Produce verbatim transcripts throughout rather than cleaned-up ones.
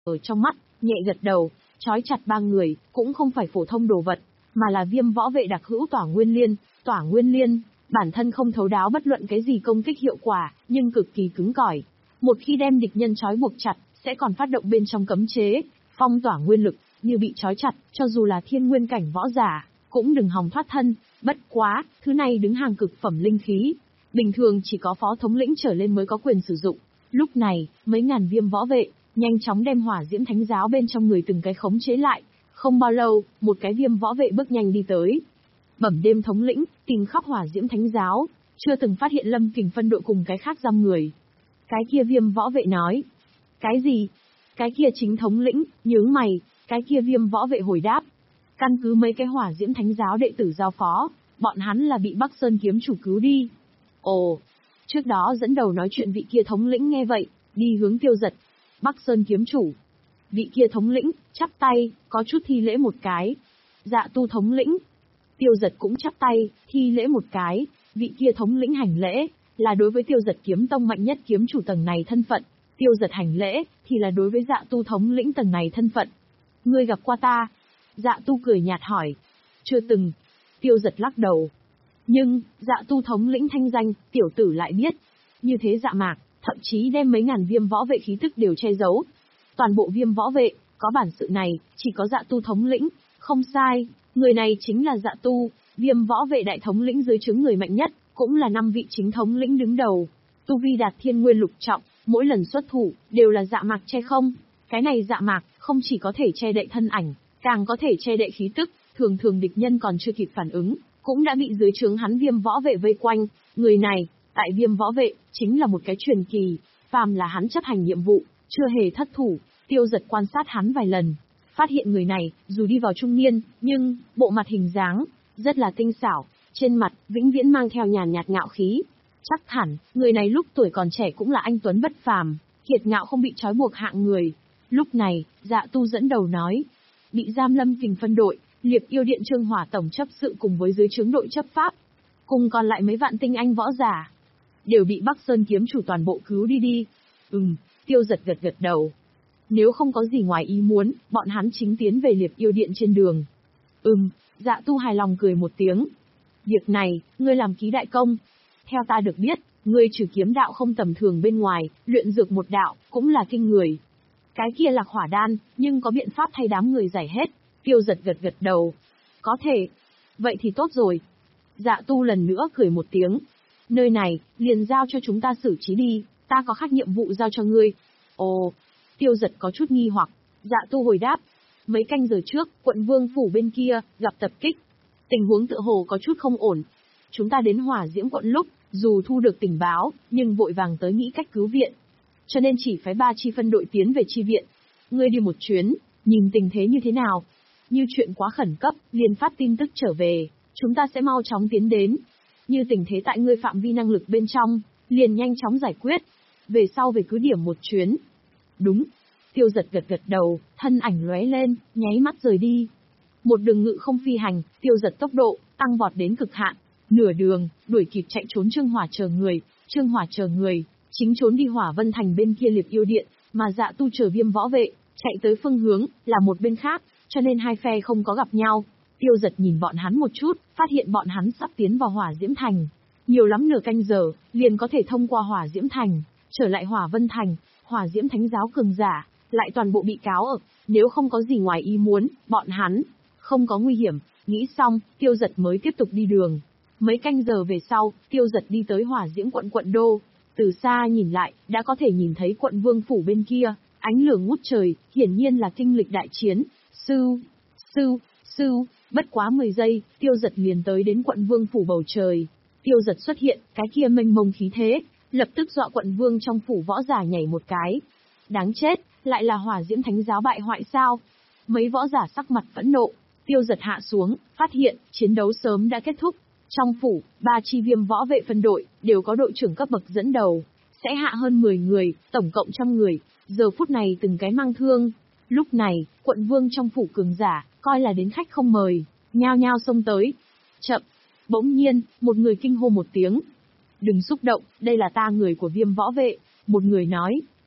ở trong mắt, nhẹ gật đầu, trói chặt ba người, cũng không phải phổ thông đồ vật, mà là Viêm võ vệ đặc hữu Tỏa Nguyên Liên. Tỏa Nguyên Liên, bản thân không thấu đáo bất luận cái gì công kích hiệu quả, nhưng cực kỳ cứng cỏi. Một khi đem địch nhân trói buộc chặt, sẽ còn phát động bên trong cấm chế, phong tỏa nguyên lực, như bị trói chặt, cho dù là thiên nguyên cảnh võ giả, cũng đừng hòng thoát thân. Bất quá, thứ này đứng hàng cực phẩm linh khí, bình thường chỉ có phó thống lĩnh trở lên mới có quyền sử dụng. Lúc này, mấy ngàn Viêm võ vệ, nhanh chóng đem Hỏa Diễm Thánh Giáo bên trong người từng cái khống chế lại. Không bao lâu, một cái Viêm võ vệ bước nhanh đi tới. Bẩm đêm thống lĩnh, tìm khắp Hỏa Diễm Thánh Giáo, chưa từng phát hiện Lâm Kình phân đội cùng cái khác giam người. Cái kia Viêm võ vệ nói. Cái gì? Cái kia chính thống lĩnh, nhướng mày, cái kia Viêm võ vệ hồi đáp. Căn cứ mấy cái Hỏa Diễm Thánh Giáo đệ tử giao phó, bọn hắn là bị Bắc Sơn kiếm chủ cứu đi. Ồ, trước đó dẫn đầu nói chuyện vị kia thống lĩnh nghe vậy, đi hướng Tiêu Giật. Bắc Sơn kiếm chủ. Vị kia thống lĩnh, chắp tay, có chút thi lễ một cái. Dạ tu thống lĩnh. Tiêu Giật cũng chắp tay, thi lễ một cái, vị kia thống lĩnh hành lễ, là đối với Tiêu Giật kiếm tông mạnh nhất kiếm chủ tầng này thân phận. Tiêu Giật hành lễ, thì là đối với dạ tu thống lĩnh tầng này thân phận. Ngươi gặp qua ta? Dạ tu cười nhạt hỏi. Chưa từng. Tiêu Giật lắc đầu. Nhưng, dạ tu thống lĩnh thanh danh, tiểu tử lại biết. Như thế dạ mạc, thậm chí đem mấy ngàn Viêm võ vệ khí tức đều che giấu. Toàn bộ Viêm võ vệ, có bản sự này, chỉ có dạ tu thống lĩnh. Không sai, người này chính là dạ tu, Viêm võ vệ đại thống lĩnh dưới trướng người mạnh nhất, cũng là năm vị chính thống lĩnh đứng đầu. Tu vi đạt thiên nguyên lục trọng, mỗi lần xuất thủ, đều là dạ mạc che không. Cái này dạ mạc, không chỉ có thể che đậy thân ảnh, càng có thể che đậy khí tức, thường thường địch nhân còn chưa kịp phản ứng, cũng đã bị dưới trướng hắn Viêm võ vệ vây quanh. Người này, tại Viêm võ vệ, chính là một cái truyền kỳ, phàm là hắn chấp hành nhiệm vụ, chưa hề thất thủ. Tiêu Giật quan sát hắn vài lần, phát hiện người này, dù đi vào trung niên, nhưng, bộ mặt hình dáng, rất là tinh xảo, trên mặt, vĩnh viễn mang theo nhàn nhạt ngạo khí. Chắc hẳn, người này lúc tuổi còn trẻ cũng là anh tuấn bất phàm, kiệt ngạo không bị trói buộc hạng người. Lúc này, dạ tu dẫn đầu nói, bị giam Lâm Kình phân đội, Liệp Yêu Điện Trương Hỏa tổng chấp sự cùng với dưới trướng đội chấp pháp, cùng còn lại mấy vạn tinh anh võ giả, đều bị Bắc Sơn kiếm chủ toàn bộ cứu đi đi. Ừm, Tiêu Giật gật gật đầu. Nếu không có gì ngoài ý muốn, bọn hắn chính tiến về Liệp Yêu Điện trên đường. Ừm, dạ tu hài lòng cười một tiếng. Việc này, ngươi làm ký đại công. Theo ta được biết, ngươi trừ kiếm đạo không tầm thường bên ngoài, luyện dược một đạo, cũng là kinh người. Cái kia là hỏa đan, nhưng có biện pháp thay đám người giải hết. Tiêu Giật gật gật đầu. Có thể. Vậy thì tốt rồi. Dạ tu lần nữa cười một tiếng. Nơi này, liền giao cho chúng ta xử trí đi, ta có khác nhiệm vụ giao cho ngươi. Ồ, Tiêu Giật có chút nghi hoặc. Dạ tu hồi đáp. Mấy canh giờ trước, quận Vương phủ bên kia, gặp tập kích. Tình huống tựa hồ có chút không ổn. Chúng ta đến Hỏa Diễm quận lúc, dù thu được tình báo, nhưng vội vàng tới nghĩ cách cứu viện. Cho nên chỉ phái ba chi phân đội tiến về chi viện. Ngươi đi một chuyến, nhìn tình thế như thế nào. Như chuyện quá khẩn cấp, liền phát tin tức trở về, chúng ta sẽ mau chóng tiến đến. Như tình thế tại ngươi phạm vi năng lực bên trong, liền nhanh chóng giải quyết. Về sau về cứ điểm một chuyến. Đúng. Tiêu Giật gật gật đầu, thân ảnh lóe lên, nháy mắt rời đi. Một đường ngự không phi hành, Tiêu Giật tốc độ tăng vọt đến cực hạn. Nửa đường, đuổi kịp chạy trốn Trương Hỏa chờ người, Trương Hỏa chờ người, chính trốn đi Hỏa Vân Thành bên kia Liệp Yêu Điện, mà dạ tu chờ Viêm võ vệ, chạy tới phương hướng, là một bên khác, cho nên hai phe không có gặp nhau. Tiêu Giật nhìn bọn hắn một chút, phát hiện bọn hắn sắp tiến vào Hỏa Diễm Thành. Nhiều lắm nửa canh giờ, liền có thể thông qua Hỏa Diễm Thành, trở lại Hỏa Vân Thành. Hỏa Diễm Thánh Giáo cường giả, lại toàn bộ bị cáo ở, nếu không có gì ngoài ý muốn, bọn hắn không có nguy hiểm. Nghĩ xong, Tiêu Giật mới tiếp tục đi đường. Mấy canh giờ về sau, Tiêu Giật đi tới Hỏa Diễm quận quận đô. Từ xa nhìn lại, đã có thể nhìn thấy quận Vương phủ bên kia, ánh lửa ngút trời, hiển nhiên là kinh lịch đại chiến. Sưu, sưu, sưu, bất quá mười giây, Tiêu Giật liền tới đến quận Vương phủ bầu trời. Tiêu Giật xuất hiện, cái kia mênh mông khí thế, lập tức dọa quận Vương trong phủ võ giả nhảy một cái. Đáng chết, lại là Hỏa Diễm Thánh Giáo bại hoại sao? Mấy võ giả sắc mặt phẫn nộ. Tiêu Giật hạ xuống, phát hiện, chiến đấu sớm đã kết thúc. Trong phủ, ba chi Viêm võ vệ phân đội, đều có đội trưởng cấp bậc dẫn đầu. Sẽ hạ hơn mười người, tổng cộng trăm người, giờ phút này từng cái mang thương. Lúc này, quận Vương trong phủ cường giả, coi là đến khách không mời, nhao nhao xông tới. Chậm! Bỗng nhiên, một người kinh hô một tiếng. Đừng xúc động, đây là ta người của Viêm võ vệ, một người nói.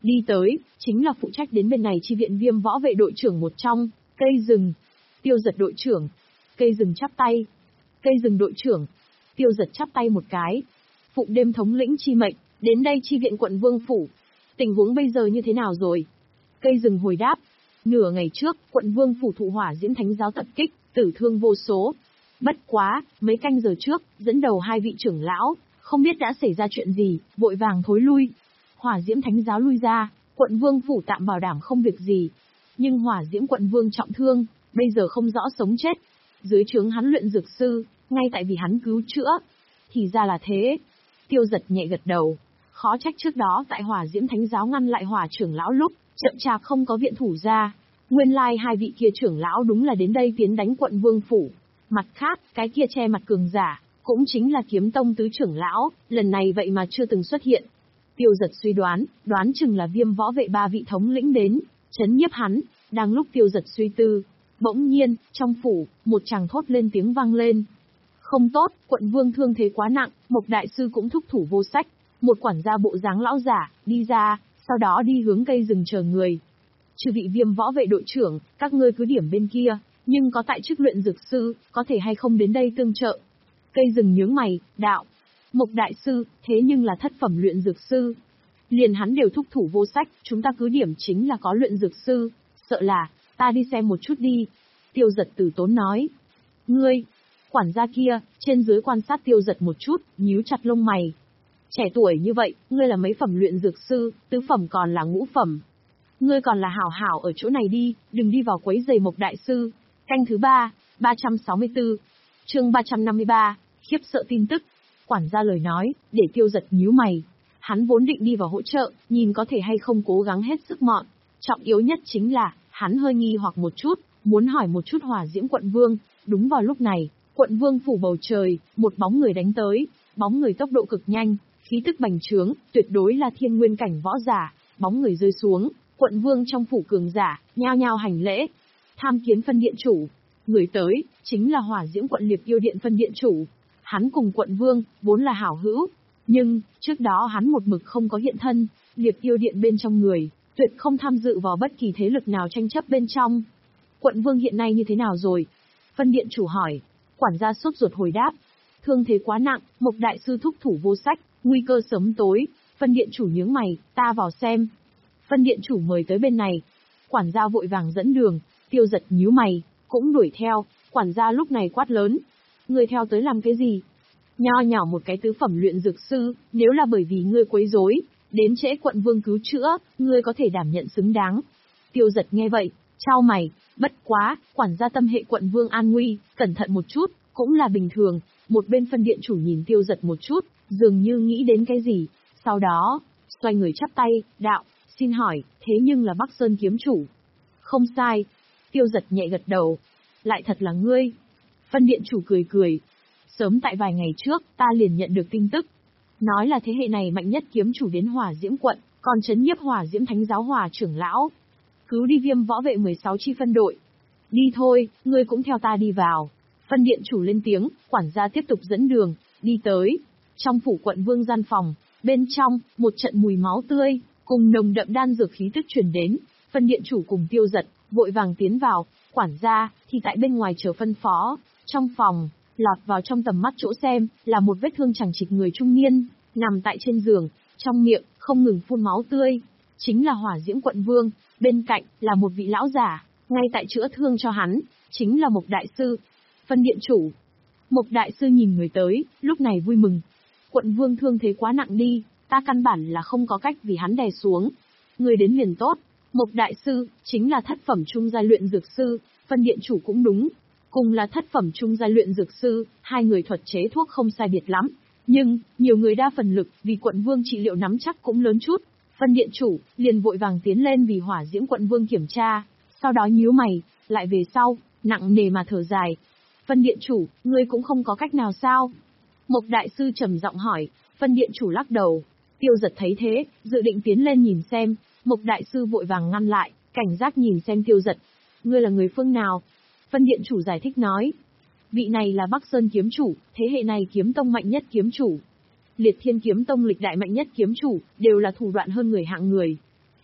Đi tới, chính là phụ trách đến bên này chi viện Viêm võ vệ đội trưởng một trong, Cây Rừng. Tiêu Giật đội trưởng. Cây Rừng chắp tay. Cây Rừng đội trưởng. Tiêu Giật chắp tay một cái. Phụng Đêm thống lĩnh chi mệnh, đến đây chi viện quận Vương phủ. Tình huống bây giờ như thế nào rồi? Cây Rừng hồi đáp. Nửa ngày trước, quận Vương phủ thụ hỏa diễm thánh giáo tập kích, tử thương vô số. Bất quá, mấy canh giờ trước, dẫn đầu hai vị trưởng lão, không biết đã xảy ra chuyện gì, vội vàng thối lui. Hỏa diễm thánh giáo lui ra, quận Vương phủ tạm bảo đảm không việc gì. Nhưng hỏa diễm quận Vương trọng thương, bây giờ không rõ sống chết. Dưới trướng hắn luyện dược sư, ngay tại vì hắn cứu chữa. Thì ra là thế. Tiêu Giật nhẹ gật đầu. Khó trách trước đó tại hỏa diễm thánh giáo ngăn lại hỏa trưởng lão lúc, chậm chạp không có viện thủ ra. Nguyên lai hai vị kia trưởng lão đúng là đến đây tiến đánh quận Vương phủ. Mặt khác, cái kia che mặt cường giả, cũng chính là Kiếm Tông tứ trưởng lão, lần này vậy mà chưa từng xuất hiện. Tiêu Giật suy đoán, đoán chừng là Viêm võ vệ ba vị thống lĩnh đến, trấn nhiếp hắn. Đang lúc Tiêu Giật suy tư, bỗng nhiên, trong phủ, một chàng thốt lên tiếng vang lên. Không tốt, quận Vương thương thế quá nặng, Mộc đại sư cũng thúc thủ vô sách. Một quản gia bộ dáng lão giả, đi ra, sau đó đi hướng Cây Rừng chờ người. Chư vị Viêm võ vệ đội trưởng, các ngươi cứ điểm bên kia, nhưng có tại chức luyện dược sư, có thể hay không đến đây tương trợ. Cây Rừng nhướng mày, đạo. Mộc đại sư, thế nhưng là thất phẩm luyện dược sư. Liền hắn đều thúc thủ vô sách, chúng ta cứ điểm chính là có luyện dược sư, sợ là, ta đi xem một chút đi. Tiêu Giật từ tốn nói. Ngươi, quản gia kia, trên dưới quan sát Tiêu Giật một chút, nhíu chặt lông mày. Trẻ tuổi như vậy, ngươi là mấy phẩm luyện dược sư, tứ phẩm còn là ngũ phẩm. Ngươi còn là hảo hảo ở chỗ này đi, đừng đi vào quấy rầy Mộc đại sư. Canh thứ ba, ba trăm sáu mươi tư. Chương ba trăm năm mươi ba, khiếp sợ tin tức. Quản gia lời nói, để Tiêu Giật nhíu mày. Hắn vốn định đi vào hỗ trợ, nhìn có thể hay không cố gắng hết sức mọn. Trọng yếu nhất chính là, hắn hơi nghi hoặc một chút, muốn hỏi một chút hỏa diễm quận Vương. Đúng vào lúc này, quận Vương phủ bầu trời, một bóng người đánh tới. Bóng người tốc độ cực nhanh, khí tức bành trướng, tuyệt đối là thiên nguyên cảnh võ giả. Bóng người rơi xuống, quận Vương trong phủ cường giả, nhao nhao hành lễ. Tham kiến phân điện chủ. Người tới, chính là hỏa diễm quận Liệp Yêu Điện phân điện chủ. Hắn cùng quận Vương, vốn là hảo hữu. Nhưng, trước đó hắn một mực không có hiện thân, Liệp Yêu Điện bên trong người, tuyệt không tham dự vào bất kỳ thế lực nào tranh chấp bên trong. Quận Vương hiện nay như thế nào rồi? Phân điện chủ hỏi. Quản gia sốt ruột hồi đáp. Thương thế quá nặng, Mộc đại sư thúc thủ vô sách, nguy cơ sớm tối. Phân điện chủ nhướng mày, ta vào xem. Phân điện chủ mời tới bên này. Quản gia vội vàng dẫn đường, Tiêu Giật nhíu mày, cũng đuổi theo. Quản gia lúc này quát lớn. Ngươi theo tới làm cái gì? Nho nhỏ một cái tứ phẩm luyện dược sư, nếu là bởi vì ngươi quấy rối, đến trễ quận Vương cứu chữa, ngươi có thể đảm nhận xứng đáng. Tiêu Giật nghe vậy, chau mày, bất quá, quản gia tâm hệ quận Vương an nguy, cẩn thận một chút, cũng là bình thường. Một bên phân điện chủ nhìn Tiêu Giật một chút, dường như nghĩ đến cái gì, sau đó, xoay người chắp tay, đạo, xin hỏi, thế nhưng là Bắc Sơn kiếm chủ. Không sai. Tiêu Giật nhẹ gật đầu. Lại thật là ngươi. Phân điện chủ cười cười. Sớm tại vài ngày trước, ta liền nhận được tin tức. Nói là thế hệ này mạnh nhất kiếm chủ đến hỏa diễm quận, còn trấn nhiếp hỏa diễm thánh giáo hỏa trưởng lão. Cứu đi Viêm võ vệ mười sáu chi phân đội. Đi thôi, ngươi cũng theo ta đi vào. Phân điện chủ lên tiếng, quản gia tiếp tục dẫn đường, đi tới. Trong phủ quận Vương gian phòng, bên trong, một trận mùi máu tươi, cùng nồng đậm đan dược khí tức truyền đến. Phân điện chủ cùng Tiêu Giật, vội vàng tiến vào, quản gia, thì tại bên ngoài chờ phân phó. Trong phòng, lọt vào trong tầm mắt chỗ xem, là một vết thương chằng chịt người trung niên, nằm tại trên giường, trong miệng, không ngừng phun máu tươi. Chính là hỏa diễm quận Vương, bên cạnh, là một vị lão giả, ngay tại chữa thương cho hắn, chính là Mộc đại sư. Phân điện chủ. Mộc đại sư nhìn người tới, lúc này vui mừng. Quận Vương thương thế quá nặng đi, ta căn bản là không có cách vì hắn đè xuống. Người đến liền tốt. Mộc đại sư, chính là thất phẩm trung giai luyện dược sư, phân điện chủ cũng đúng. Cùng là thất phẩm trung giai luyện dược sư, hai người thuật chế thuốc không sai biệt lắm. Nhưng, nhiều người đa phần lực, vì quận Vương trị liệu nắm chắc cũng lớn chút. Phân điện chủ, liền vội vàng tiến lên vì hỏa diễm quận Vương kiểm tra. Sau đó nhíu mày, lại về sau, nặng nề mà thở dài. Phân điện chủ, ngươi cũng không có cách nào sao? Mộc đại sư trầm giọng hỏi. Phân điện chủ lắc đầu. Tiêu Giật thấy thế, dự định tiến lên nhìn xem. Mộc đại sư vội vàng ngăn lại, cảnh giác nhìn xem Tiêu Giật. Ngươi là người phương nào? Phân điện chủ giải thích nói. Vị này là Bắc Sơn kiếm chủ, thế hệ này kiếm tông mạnh nhất kiếm chủ. Liệt Thiên kiếm tông lịch đại mạnh nhất kiếm chủ, đều là thủ đoạn hơn người hạng người.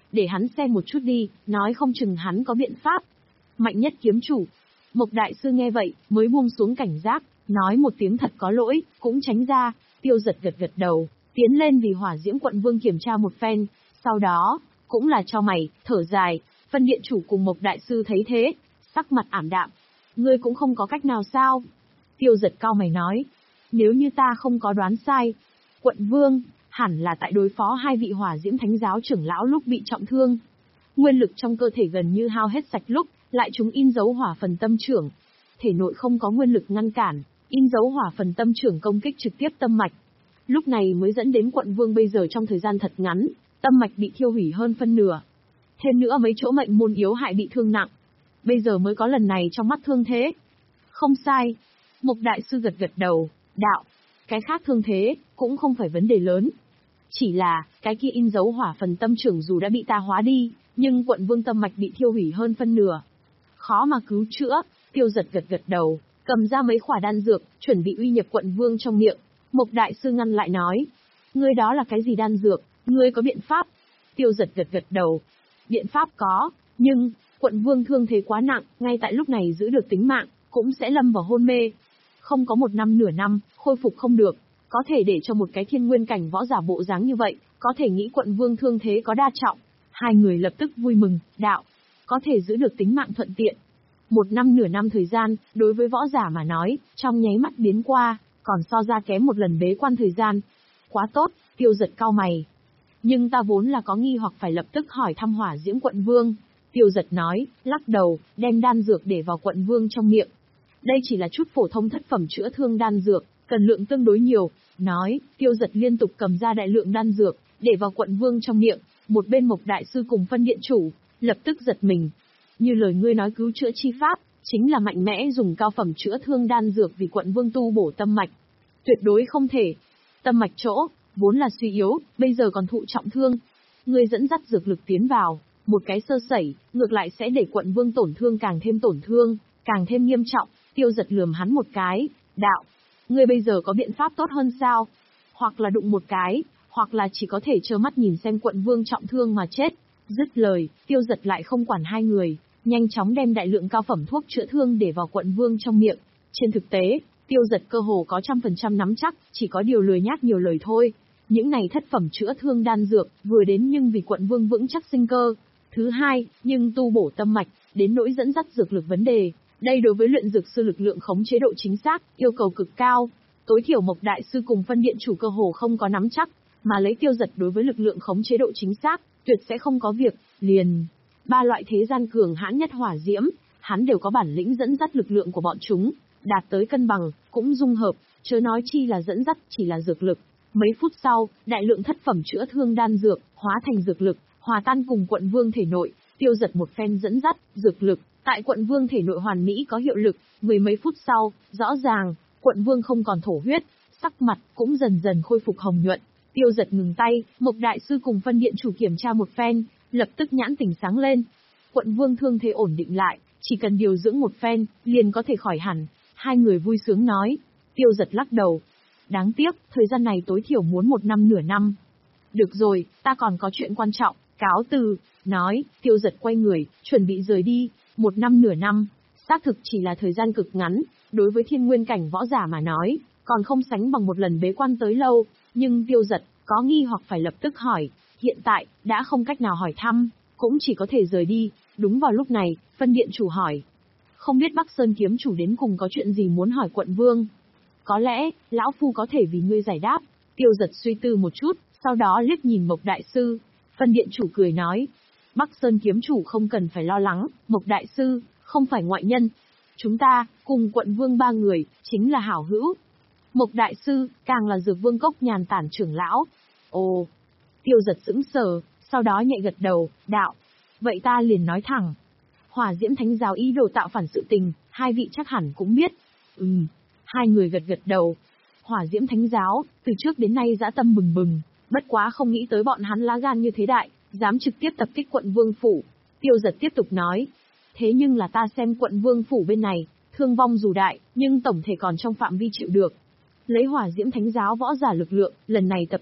để hắn xem một chút đi, nói không chừng hắn có biện pháp. Mạnh nhất kiếm chủ. Mộc đại sư nghe vậy, mới buông xuống cảnh giác, nói một tiếng thật có lỗi, cũng tránh ra. Tiêu Giật gật gật đầu, tiến lên vì Hỏa Diễm Quận Vương kiểm tra một phen, sau đó, cũng là cho mày, thở dài. Phân điện chủ cùng Mộc đại sư thấy thế, sắc mặt ảm đạm. Ngươi cũng không có cách nào sao? Tiêu Giật cau mày nói, nếu như ta không có đoán sai, Quận Vương hẳn là tại đối phó hai vị Hỏa Diễm Thánh giáo trưởng lão lúc bị trọng thương. Nguyên lực trong cơ thể gần như hao hết sạch lúc, lại chúng in dấu hỏa phần tâm trưởng. Thể nội không có nguyên lực ngăn cản, in dấu hỏa phần tâm trưởng công kích trực tiếp tâm mạch. Lúc này mới dẫn đến Quận Vương bây giờ trong thời gian thật ngắn, tâm mạch bị thiêu hủy hơn phân nửa. Thêm nữa mấy chỗ mệnh môn yếu hại bị thương nặng. Bây giờ mới có lần này trong mắt thương thế. Không sai. Mộc đại sư gật gật đầu, đạo. Cái khác thương thế, cũng không phải vấn đề lớn. Chỉ là, cái kia in dấu hỏa phần tâm trưởng dù đã bị ta hóa đi, nhưng Quận Vương tâm mạch bị thiêu hủy hơn phân nửa. Khó mà cứu chữa. Tiêu Giật gật gật đầu, cầm ra mấy khỏa đan dược, chuẩn bị uy nhập Quận Vương trong miệng. Mộc đại sư ngăn lại nói. Ngươi đó là cái gì đan dược, ngươi có biện pháp? Tiêu Giật gật gật đầu. Biện pháp có, nhưng, Quận Vương thương thế quá nặng, ngay tại lúc này giữ được tính mạng, cũng sẽ lâm vào hôn mê. Không có một năm nửa năm, khôi phục không được, có thể để cho một cái thiên nguyên cảnh võ giả bộ dáng như vậy, có thể nghĩ Quận Vương thương thế có đa trọng. Hai người lập tức vui mừng, đạo, có thể giữ được tính mạng thuận tiện. Một năm nửa năm thời gian, đối với võ giả mà nói, trong nháy mắt biến qua, còn so ra kém một lần bế quan thời gian. Quá tốt, Tiêu Giật cau mày. Nhưng ta vốn là có nghi hoặc phải lập tức hỏi thăm Hỏa Diễm Quận Vương. Tiêu Giật nói, lắc đầu, đem đan dược để vào Quận Vương trong miệng. Đây chỉ là chút phổ thông thất phẩm chữa thương đan dược, cần lượng tương đối nhiều. Nói, Tiêu Giật liên tục cầm ra đại lượng đan dược, để vào Quận Vương trong miệng. Một bên Mộc đại sư cùng phân điện chủ, lập tức giật mình. Như lời ngươi nói cứu chữa chi pháp, chính là mạnh mẽ dùng cao phẩm chữa thương đan dược vì Quận Vương tu bổ tâm mạch. Tuyệt đối không thể. Tâm mạch chỗ, vốn là suy yếu, bây giờ còn thụ trọng thương. Ngươi dẫn dắt dược lực tiến vào, một cái sơ sẩy, ngược lại sẽ để Quận Vương tổn thương càng thêm tổn thương, càng thêm nghiêm trọng. Tiêu Giật lườm hắn một cái, đạo. Ngươi bây giờ có biện pháp tốt hơn sao? Hoặc là đụng một cái, hoặc là chỉ có thể trơ mắt nhìn xem Quận Vương trọng thương mà chết. Dứt lời, Tiêu Giật lại không quản hai người, nhanh chóng đem đại lượng cao phẩm thuốc chữa thương để vào Quận Vương trong miệng. Trên thực tế, Tiêu Giật cơ hồ có trăm phần trăm nắm chắc, chỉ có điều lười nhác nhiều lời thôi. Những này thất phẩm chữa thương đan dược, vừa đến nhưng vì Quận Vương vững chắc sinh cơ. Thứ hai, nhưng tu bổ tâm mạch, đến nỗi dẫn dắt dược lực vấn đề. Đây đối với luyện dược sư lực lượng khống chế độ chính xác, yêu cầu cực cao. Tối thiểu Mộc đại sư cùng phân điện chủ cơ hồ không có nắm chắc, mà lấy Tiêu Giật đối với lực lượng khống chế độ chính xác, tuyệt sẽ không có việc, liền. Ba loại thế gian cường hãn nhất hỏa diễm, hắn đều có bản lĩnh dẫn dắt lực lượng của bọn chúng, đạt tới cân bằng, cũng dung hợp, chớ nói chi là dẫn dắt, chỉ là dược lực. Mấy phút sau, đại lượng thất phẩm chữa thương đan dược, hóa thành dược lực, hòa tan cùng Quận Vương thể nội. Tiêu Giật một phen dẫn dắt, dược lực, tại Quận Vương thể nội hoàn mỹ có hiệu lực. Mười mấy phút sau, rõ ràng, Quận Vương không còn thổ huyết, sắc mặt cũng dần dần khôi phục hồng nhuận. Tiêu Giật ngừng tay, Mộc đại sư cùng phân điện chủ kiểm tra một phen, lập tức nhãn tỉnh sáng lên. Quận Vương thương thế ổn định lại, chỉ cần điều dưỡng một phen, liền có thể khỏi hẳn. Hai người vui sướng nói. Tiêu Giật lắc đầu. Đáng tiếc, thời gian này tối thiểu muốn một năm nửa năm. Được rồi, ta còn có chuyện quan trọng, cáo từ. Nói, Tiêu Giật quay người, chuẩn bị rời đi. Một năm nửa năm, xác thực chỉ là thời gian cực ngắn, đối với thiên nguyên cảnh võ giả mà nói, còn không sánh bằng một lần bế quan tới lâu. Nhưng Tiêu Giật, có nghi hoặc phải lập tức hỏi, hiện tại, đã không cách nào hỏi thăm, cũng chỉ có thể rời đi. Đúng vào lúc này, phân điện chủ hỏi. Không biết Bắc Sơn kiếm chủ đến cùng có chuyện gì muốn hỏi Quận Vương? Có lẽ, lão phu có thể vì ngươi giải đáp. Tiêu Giật suy tư một chút, sau đó liếc nhìn Mộc đại sư. Phân điện chủ cười nói. Bắc Sơn kiếm chủ không cần phải lo lắng, Mộc đại sư, không phải ngoại nhân. Chúng ta, cùng Quận Vương ba người, chính là hảo hữu. Mộc đại sư, càng là Dược Vương cốc nhàn tản trưởng lão. Ồ, Tiêu Giật sững sờ, sau đó nhẹ gật đầu, đạo. Vậy ta liền nói thẳng. Hỏa Diễm Thánh giáo ý đồ tạo phản sự tình, hai vị chắc hẳn cũng biết. Ừm, hai người gật gật đầu. Hỏa Diễm Thánh giáo, từ trước đến nay dã tâm bừng bừng, bất quá không nghĩ tới bọn hắn lá gan như thế đại, dám trực tiếp tập kích Quận Vương phủ. Tiêu Giật tiếp tục nói. Thế nhưng là ta xem Quận Vương phủ bên này, thương vong dù đại, nhưng tổng thể còn trong phạm vi chịu được. Lấy Hỏa Diễm Thánh giáo võ giả lực lượng, lần này tập kích,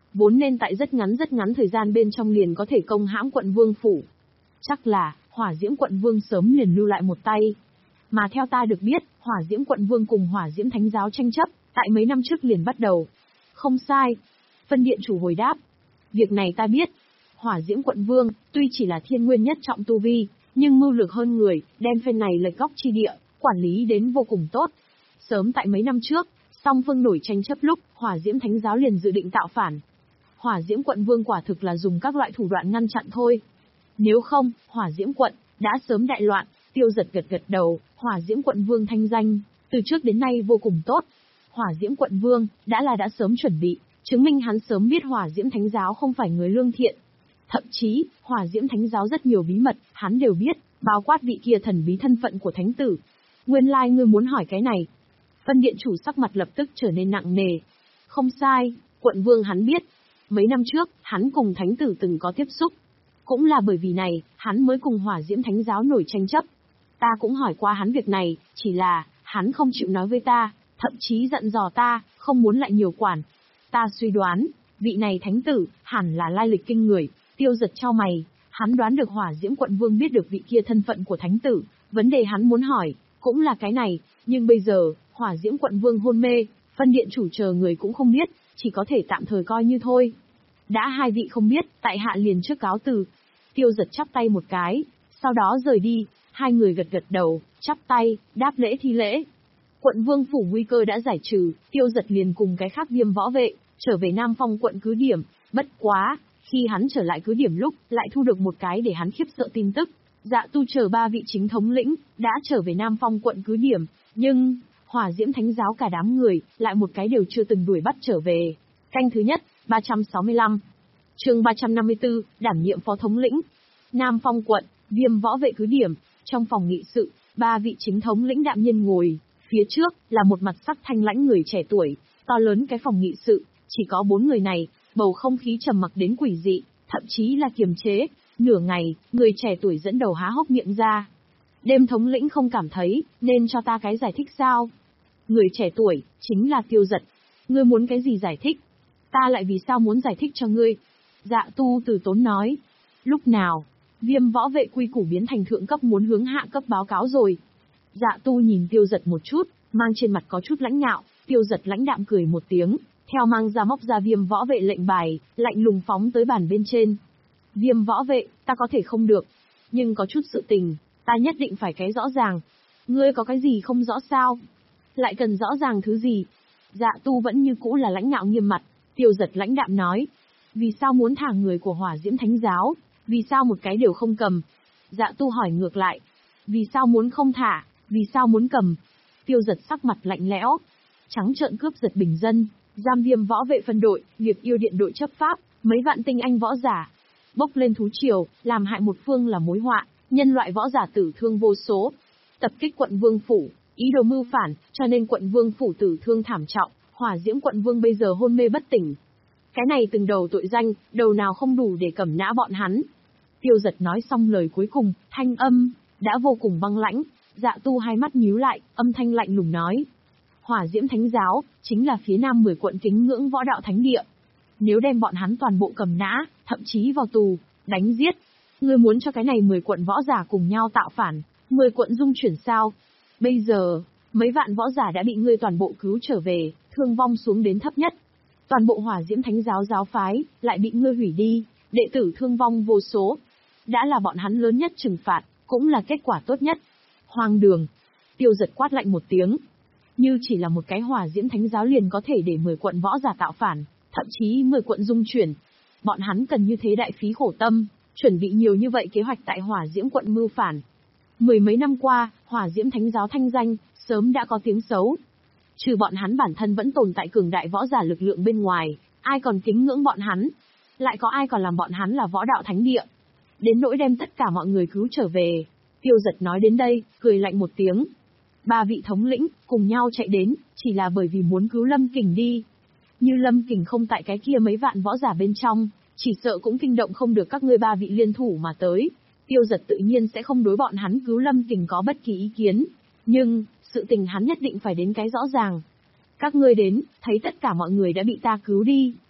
vốn nên tại rất ngắn rất ngắn thời gian bên trong liền có thể công hãm quận vương phủ. Chắc là, hỏa diễm quận vương sớm liền lưu lại một tay. Mà theo ta được biết, hỏa diễm quận vương cùng hỏa diễm thánh giáo tranh chấp, tại mấy năm trước liền bắt đầu. Không sai. Phân điện chủ hồi đáp. Việc này ta biết. Hỏa diễm quận vương, tuy chỉ là thiên nguyên nhất trọng tu vi, nhưng mưu lược hơn người, đem phen này lệch góc chi địa, quản lý đến vô cùng tốt. Sớm tại mấy năm trước, song phương nổi tranh chấp lúc, hỏa diễm thánh giáo liền dự định tạo phản. Hỏa diễm quận vương quả thực là dùng các loại thủ đoạn ngăn chặn thôi. Nếu không, hỏa diễm quận, đã sớm đại loạn. Tiêu Giật gật gật đầu, hỏa diễm quận vương thanh danh, từ trước đến nay vô cùng tốt. Hỏa diễm quận vương, đã là đã sớm chuẩn bị, chứng minh hắn sớm biết hỏa diễm thánh giáo không phải người lương thiện. Thậm chí, hỏa diễm thánh giáo rất nhiều bí mật, hắn đều biết, bao quát vị kia thần bí thân phận của thánh tử. Nguyên lai like ngươi muốn hỏi cái này. Phân điện chủ sắc mặt lập tức trở nên nặng nề. Không sai, quận vương hắn biết. Mấy năm trước, hắn cùng thánh tử từng có tiếp xúc. Cũng là bởi vì này, hắn mới cùng hỏa diễm thánh giáo nổi tranh chấp. Ta cũng hỏi qua hắn việc này, chỉ là, hắn không chịu nói với ta, thậm chí dặn dò ta, không muốn lại nhiều quản. Ta suy đoán, vị này thánh tử, hẳn là lai lịch kinh người. Tiêu Giật chau mày, hắn đoán được hỏa diễm quận vương biết được vị kia thân phận của thánh tử, vấn đề hắn muốn hỏi, cũng là cái này, nhưng bây giờ, hỏa diễm quận vương hôn mê, phân điện chủ chờ người cũng không biết, chỉ có thể tạm thời coi như thôi. Đã hai vị không biết, tại hạ liền trước cáo từ. Tiêu Giật chắp tay một cái, sau đó rời đi, hai người gật gật đầu, chắp tay, đáp lễ thi lễ. Quận vương phủ nguy cơ đã giải trừ, Tiêu Giật liền cùng cái khác Viêm võ vệ, trở về Nam Phong quận cứ điểm, bất quá, khi hắn trở lại cứ điểm lúc, lại thu được một cái để hắn khiếp sợ tin tức. Dạ Tu chờ ba vị chính thống lĩnh, đã trở về Nam Phong quận cứ điểm, nhưng, hỏa diễm thánh giáo cả đám người, lại một cái đều chưa từng đuổi bắt trở về. Canh thứ nhất, ba trăm sáu mươi lăm. Chương ba trăm năm mươi tư, đảm nhiệm phó thống lĩnh. Nam Phong quận, Viêm võ vệ cứ điểm, trong phòng nghị sự, ba vị chính thống lĩnh đạm nhiên ngồi, phía trước là một mặt sắc thanh lãnh người trẻ tuổi, to lớn cái phòng nghị sự, chỉ có bốn người này, bầu không khí trầm mặc đến quỷ dị, thậm chí là kiềm chế. Nửa ngày, người trẻ tuổi dẫn đầu há hốc miệng ra. Đêm thống lĩnh không cảm thấy, nên cho ta cái giải thích sao? Người trẻ tuổi, chính là Tiêu Giật. Ngươi muốn cái gì giải thích? Ta lại vì sao muốn giải thích cho ngươi? Dạ Tu từ tốn nói. Lúc nào, Viêm võ vệ quy củ biến thành thượng cấp muốn hướng hạ cấp báo cáo rồi. Dạ Tu nhìn Tiêu Giật một chút, mang trên mặt có chút lãnh nhạo. Tiêu Giật lãnh đạm cười một tiếng, theo mang ra móc ra Viêm võ vệ lệnh bài, lạnh lùng phóng tới bàn bên trên. Viêm võ vệ, ta có thể không được, nhưng có chút sự tình, ta nhất định phải cái rõ ràng. Ngươi có cái gì không rõ sao? Lại cần rõ ràng thứ gì? Dạ Tu vẫn như cũ là lãnh nhạo nghiêm mặt. Tiêu Giật lãnh đạm nói, vì sao muốn thả người của hỏa diễm thánh giáo? Vì sao một cái đều không cầm? Dạ Tu hỏi ngược lại, vì sao muốn không thả? Vì sao muốn cầm? Tiêu Giật sắc mặt lạnh lẽo, trắng trợn cướp giật bình dân, giam Viêm võ vệ phân đội, nghiệp yêu điện đội chấp pháp, mấy vạn tinh anh võ giả, bốc lên thú triều, làm hại một phương là mối họa, nhân loại võ giả tử thương vô số, tập kích quận vương phủ, ý đồ mưu phản, cho nên quận vương phủ tử thương thảm trọng, hỏa diễm quận vương bây giờ hôn mê bất tỉnh. Cái này từng đầu tội danh, đầu nào không đủ để cầm nã bọn hắn. Tiêu Giật nói xong lời cuối cùng, thanh âm đã vô cùng băng lãnh. Dạ Tu hai mắt nhíu lại, âm thanh lạnh lùng nói, hỏa diễm thánh giáo chính là phía nam mười quận kính ngưỡng võ đạo thánh địa. Nếu đem bọn hắn toàn bộ cầm nã, thậm chí vào tù, đánh giết, ngươi muốn cho cái này mười quận võ giả cùng nhau tạo phản, mười quận dung chuyển sao? Bây giờ, mấy vạn võ giả đã bị ngươi toàn bộ cứu trở về, thương vong xuống đến thấp nhất. Toàn bộ hỏa diễm thánh giáo giáo phái, lại bị ngươi hủy đi, đệ tử thương vong vô số. Đã là bọn hắn lớn nhất trừng phạt, cũng là kết quả tốt nhất. Hoang đường. Tiêu Giật quát lạnh một tiếng. Như chỉ là một cái hỏa diễm thánh giáo liền có thể để mười quận võ giả tạo phản, thậm chí mười quận dung chuyển. Bọn hắn cần như thế đại phí khổ tâm, chuẩn bị nhiều như vậy kế hoạch tại hỏa diễm quận mưu phản. Mười mấy năm qua, hỏa diễm thánh giáo thanh danh, sớm đã có tiếng xấu. Trừ bọn hắn bản thân vẫn tồn tại cường đại võ giả lực lượng bên ngoài, ai còn kính ngưỡng bọn hắn? Lại có ai còn làm bọn hắn là võ đạo thánh địa? Đến nỗi đem tất cả mọi người cứu trở về. Tiêu Giật nói đến đây, cười lạnh một tiếng. Ba vị thống lĩnh, cùng nhau chạy đến, chỉ là bởi vì muốn cứu Lâm Kình đi. Như Lâm Kình không tại cái kia mấy vạn võ giả bên trong, chỉ sợ cũng kinh động không được các ngươi ba vị liên thủ mà tới. Tiêu Giật tự nhiên sẽ không đối bọn hắn cứu Lâm Kình có bất kỳ ý kiến. Nhưng, sự tình hắn nhất định phải đến cái rõ ràng. Các ngươi đến, thấy tất cả mọi người đã bị ta cứu đi.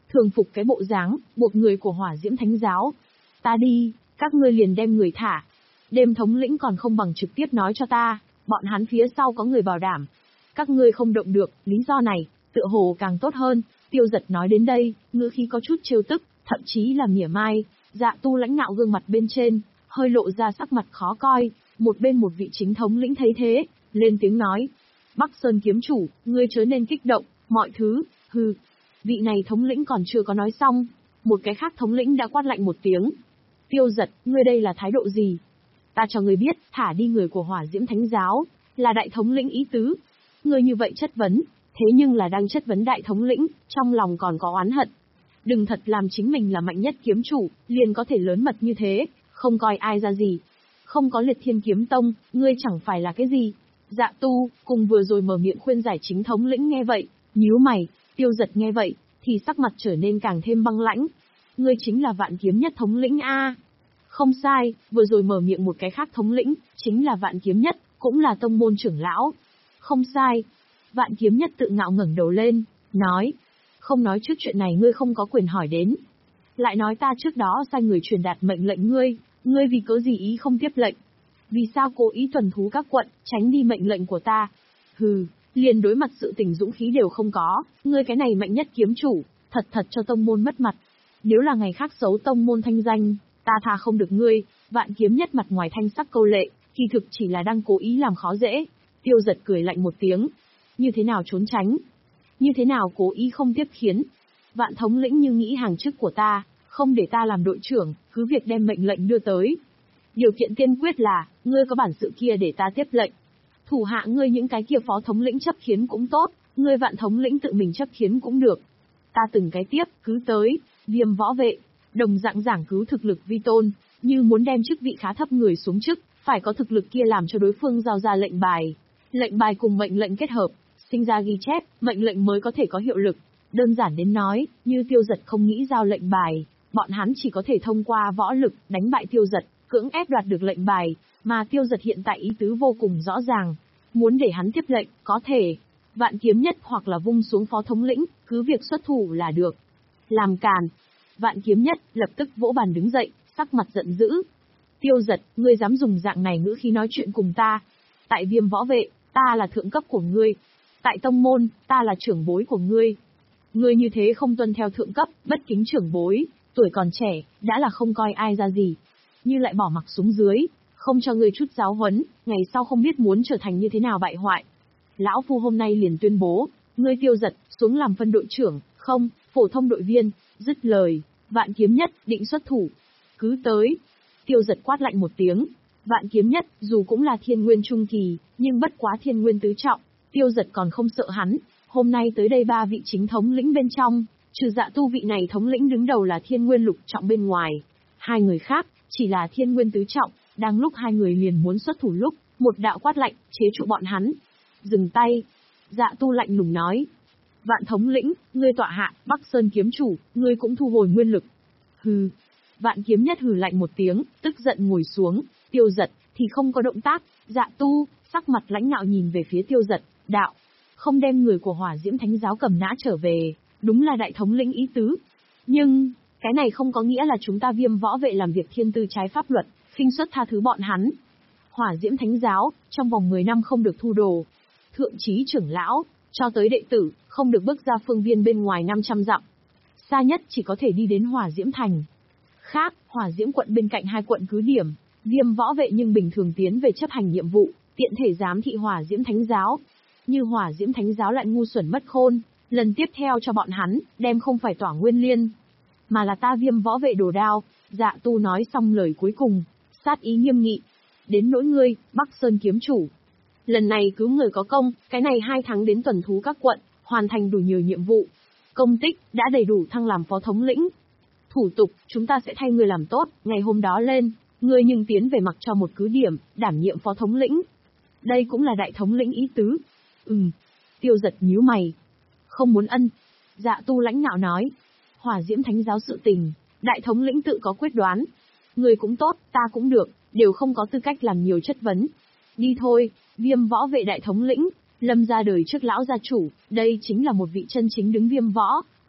thường phục cái bộ dáng, buộc người của hỏa diễm thánh giáo. Ta đi, các ngươi liền đem người thả. Đêm thống lĩnh còn không bằng trực tiếp nói cho ta, bọn hắn phía sau có người bảo đảm. Các ngươi không động được, lý do này, tựa hồ càng tốt hơn. Tiêu Giật nói đến đây, ngữ khí có chút trêu tức, thậm chí là mỉa mai. Dạ Tu lãnh nạo gương mặt bên trên, hơi lộ ra sắc mặt khó coi. Một bên một vị chính thống lĩnh thấy thế, lên tiếng nói. Bắc Sơn kiếm chủ, ngươi chớ nên kích động, mọi thứ, hừ. Vị này thống lĩnh còn chưa có nói xong, một cái khác thống lĩnh đã quát lạnh một tiếng. Tiêu Giật, ngươi đây là thái độ gì? Ta cho ngươi biết, thả đi người của hỏa diễm thánh giáo, là đại thống lĩnh ý tứ. Ngươi như vậy chất vấn, thế nhưng là đang chất vấn đại thống lĩnh, trong lòng còn có oán hận. Đừng thật làm chính mình là mạnh nhất kiếm chủ, liền có thể lớn mật như thế, không coi ai ra gì. Không có liệt thiên kiếm tông, ngươi chẳng phải là cái gì. Dạ Tu, cùng vừa rồi mở miệng khuyên giải chính thống lĩnh nghe vậy, nhíu mày. Tiêu Giật nghe vậy, thì sắc mặt trở nên càng thêm băng lãnh. Ngươi chính là vạn kiếm nhất thống lĩnh a? Không sai, vừa rồi mở miệng một cái khác thống lĩnh, chính là vạn kiếm nhất, cũng là tông môn trưởng lão. Không sai. Vạn kiếm nhất tự ngạo ngẩng đầu lên, nói. Không nói trước chuyện này ngươi không có quyền hỏi đến. Lại nói ta trước đó sai người truyền đạt mệnh lệnh ngươi, ngươi vì cớ gì ý không tiếp lệnh? Vì sao cố ý tuần thú các quận, tránh đi mệnh lệnh của ta? Hừ, liền đối mặt sự tình dũng khí đều không có, ngươi cái này mạnh nhất kiếm chủ, thật thật cho tông môn mất mặt. Nếu là ngày khác xấu tông môn thanh danh, ta tha không được ngươi. Vạn kiếm nhất mặt ngoài thanh sắc câu lệ, kỳ thực chỉ là đang cố ý làm khó dễ. Tiêu Giật cười lạnh một tiếng. Như thế nào trốn tránh? Như thế nào cố ý không tiếp khiến? Vạn thống lĩnh như nghĩ hàng chức của ta, không để ta làm đội trưởng, cứ việc đem mệnh lệnh đưa tới. Điều kiện tiên quyết là, ngươi có bản sự kia để ta tiếp lệnh. Thủ hạ ngươi những cái kia phó thống lĩnh chấp khiến cũng tốt, ngươi vạn thống lĩnh tự mình chấp khiến cũng được. Ta từng cái tiếp, cứ tới, Viêm võ vệ, đồng dạng giảng cứu thực lực vi tôn, như muốn đem chức vị khá thấp người xuống chức, phải có thực lực kia làm cho đối phương giao ra lệnh bài. Lệnh bài cùng mệnh lệnh kết hợp, sinh ra ghi chép, mệnh lệnh mới có thể có hiệu lực. Đơn giản đến nói, như Tiêu Giật không nghĩ giao lệnh bài, bọn hắn chỉ có thể thông qua võ lực đánh bại Tiêu Giật, cưỡng ép đoạt được lệnh bài, mà Tiêu Giật hiện tại ý tứ vô cùng rõ ràng. Muốn để hắn tiếp lệnh, có thể. Vạn kiếm nhất hoặc là vung xuống phó thống lĩnh, cứ việc xuất thủ là được. Làm càn. Vạn kiếm nhất lập tức vỗ bàn đứng dậy, sắc mặt giận dữ. Tiêu Giật, ngươi dám dùng dạng này ngữ khí nói chuyện cùng ta. Tại Viêm võ vệ, ta là thượng cấp của ngươi. Tại tông môn, ta là trưởng bối của ngươi. Ngươi như thế không tuân theo thượng cấp, bất kính trưởng bối, tuổi còn trẻ, đã là không coi ai ra gì. Như lại bỏ mặc xuống dưới, không cho ngươi chút giáo huấn, ngày sau không biết muốn trở thành như thế nào bại hoại. Lão Phu hôm nay liền tuyên bố, ngươi Tiêu Giật, xuống làm phân đội trưởng, không, phổ thông đội viên, dứt lời, Vạn kiếm nhất, định xuất thủ. Cứ tới. Tiêu Giật quát lạnh một tiếng. Vạn kiếm nhất, dù cũng là thiên nguyên trung kỳ, nhưng bất quá thiên nguyên tứ trọng, Tiêu Giật còn không sợ hắn. Hôm nay tới đây ba vị chính thống lĩnh bên trong, trừ Dạ Tu vị này thống lĩnh đứng đầu là thiên nguyên lục trọng bên ngoài. Hai người khác, chỉ là thiên nguyên tứ trọng, đang lúc hai người liền muốn xuất thủ lúc, một đạo quát lạnh, chế trụ bọn hắn. Dừng tay. Dạ Tu lạnh lùng nói. Vạn thống lĩnh, ngươi tọa hạ, Bắc Sơn kiếm chủ, ngươi cũng thu hồi nguyên lực. Hừ. Vạn kiếm nhất hừ lạnh một tiếng, tức giận ngồi xuống. Tiêu Giật thì không có động tác. Dạ Tu, sắc mặt lãnh ngạo nhìn về phía Tiêu Giật, đạo. Không đem người của hỏa diễm thánh giáo cầm nã trở về, đúng là đại thống lĩnh ý tứ. Nhưng, cái này không có nghĩa là chúng ta Viêm võ vệ làm việc thiên tư trái pháp luật, khinh suất tha thứ bọn hắn. Hỏa diễm thánh giáo, trong vòng mười năm không được thu đồ. Thượng chí trưởng lão, cho tới đệ tử, không được bước ra phương viên bên ngoài năm trăm dặm. Xa nhất chỉ có thể đi đến hỏa diễm thành. Khác, hỏa diễm quận bên cạnh hai quận cứ điểm, Viêm võ vệ nhưng bình thường tiến về chấp hành nhiệm vụ, tiện thể giám thị hỏa diễm thánh giáo. Như hỏa diễm thánh giáo lại ngu xuẩn mất khôn, lần tiếp theo cho bọn hắn, đem không phải tỏa nguyên liên, mà là ta Viêm võ vệ đồ đao. Dạ Tu nói xong lời cuối cùng, sát ý nghiêm nghị. Đến nỗi ngươi, Bắc Sơn kiếm chủ. Lần này cứu người có công, cái này hai tháng đến tuần thú các quận, hoàn thành đủ nhiều nhiệm vụ. Công tích, đã đầy đủ thăng làm phó thống lĩnh. Thủ tục, chúng ta sẽ thay ngươi làm tốt, ngày hôm đó lên, ngươi nhưng tiến về mặc cho một cứ điểm, đảm nhiệm phó thống lĩnh. Đây cũng là đại thống lĩnh ý tứ. Ừm. Tiêu Giật nhíu mày. Không muốn ân. Dạ Tu lãnh ngạo nói. Hỏa diễm thánh giáo sự tình, đại thống lĩnh tự có quyết đoán. Người cũng tốt, ta cũng được, đều không có tư cách làm nhiều chất vấn. Đi thôi, Viêm võ vệ đại thống lĩnh, Lâm ra đời trước lão gia chủ, đây chính là một vị chân chính đứng Viêm võ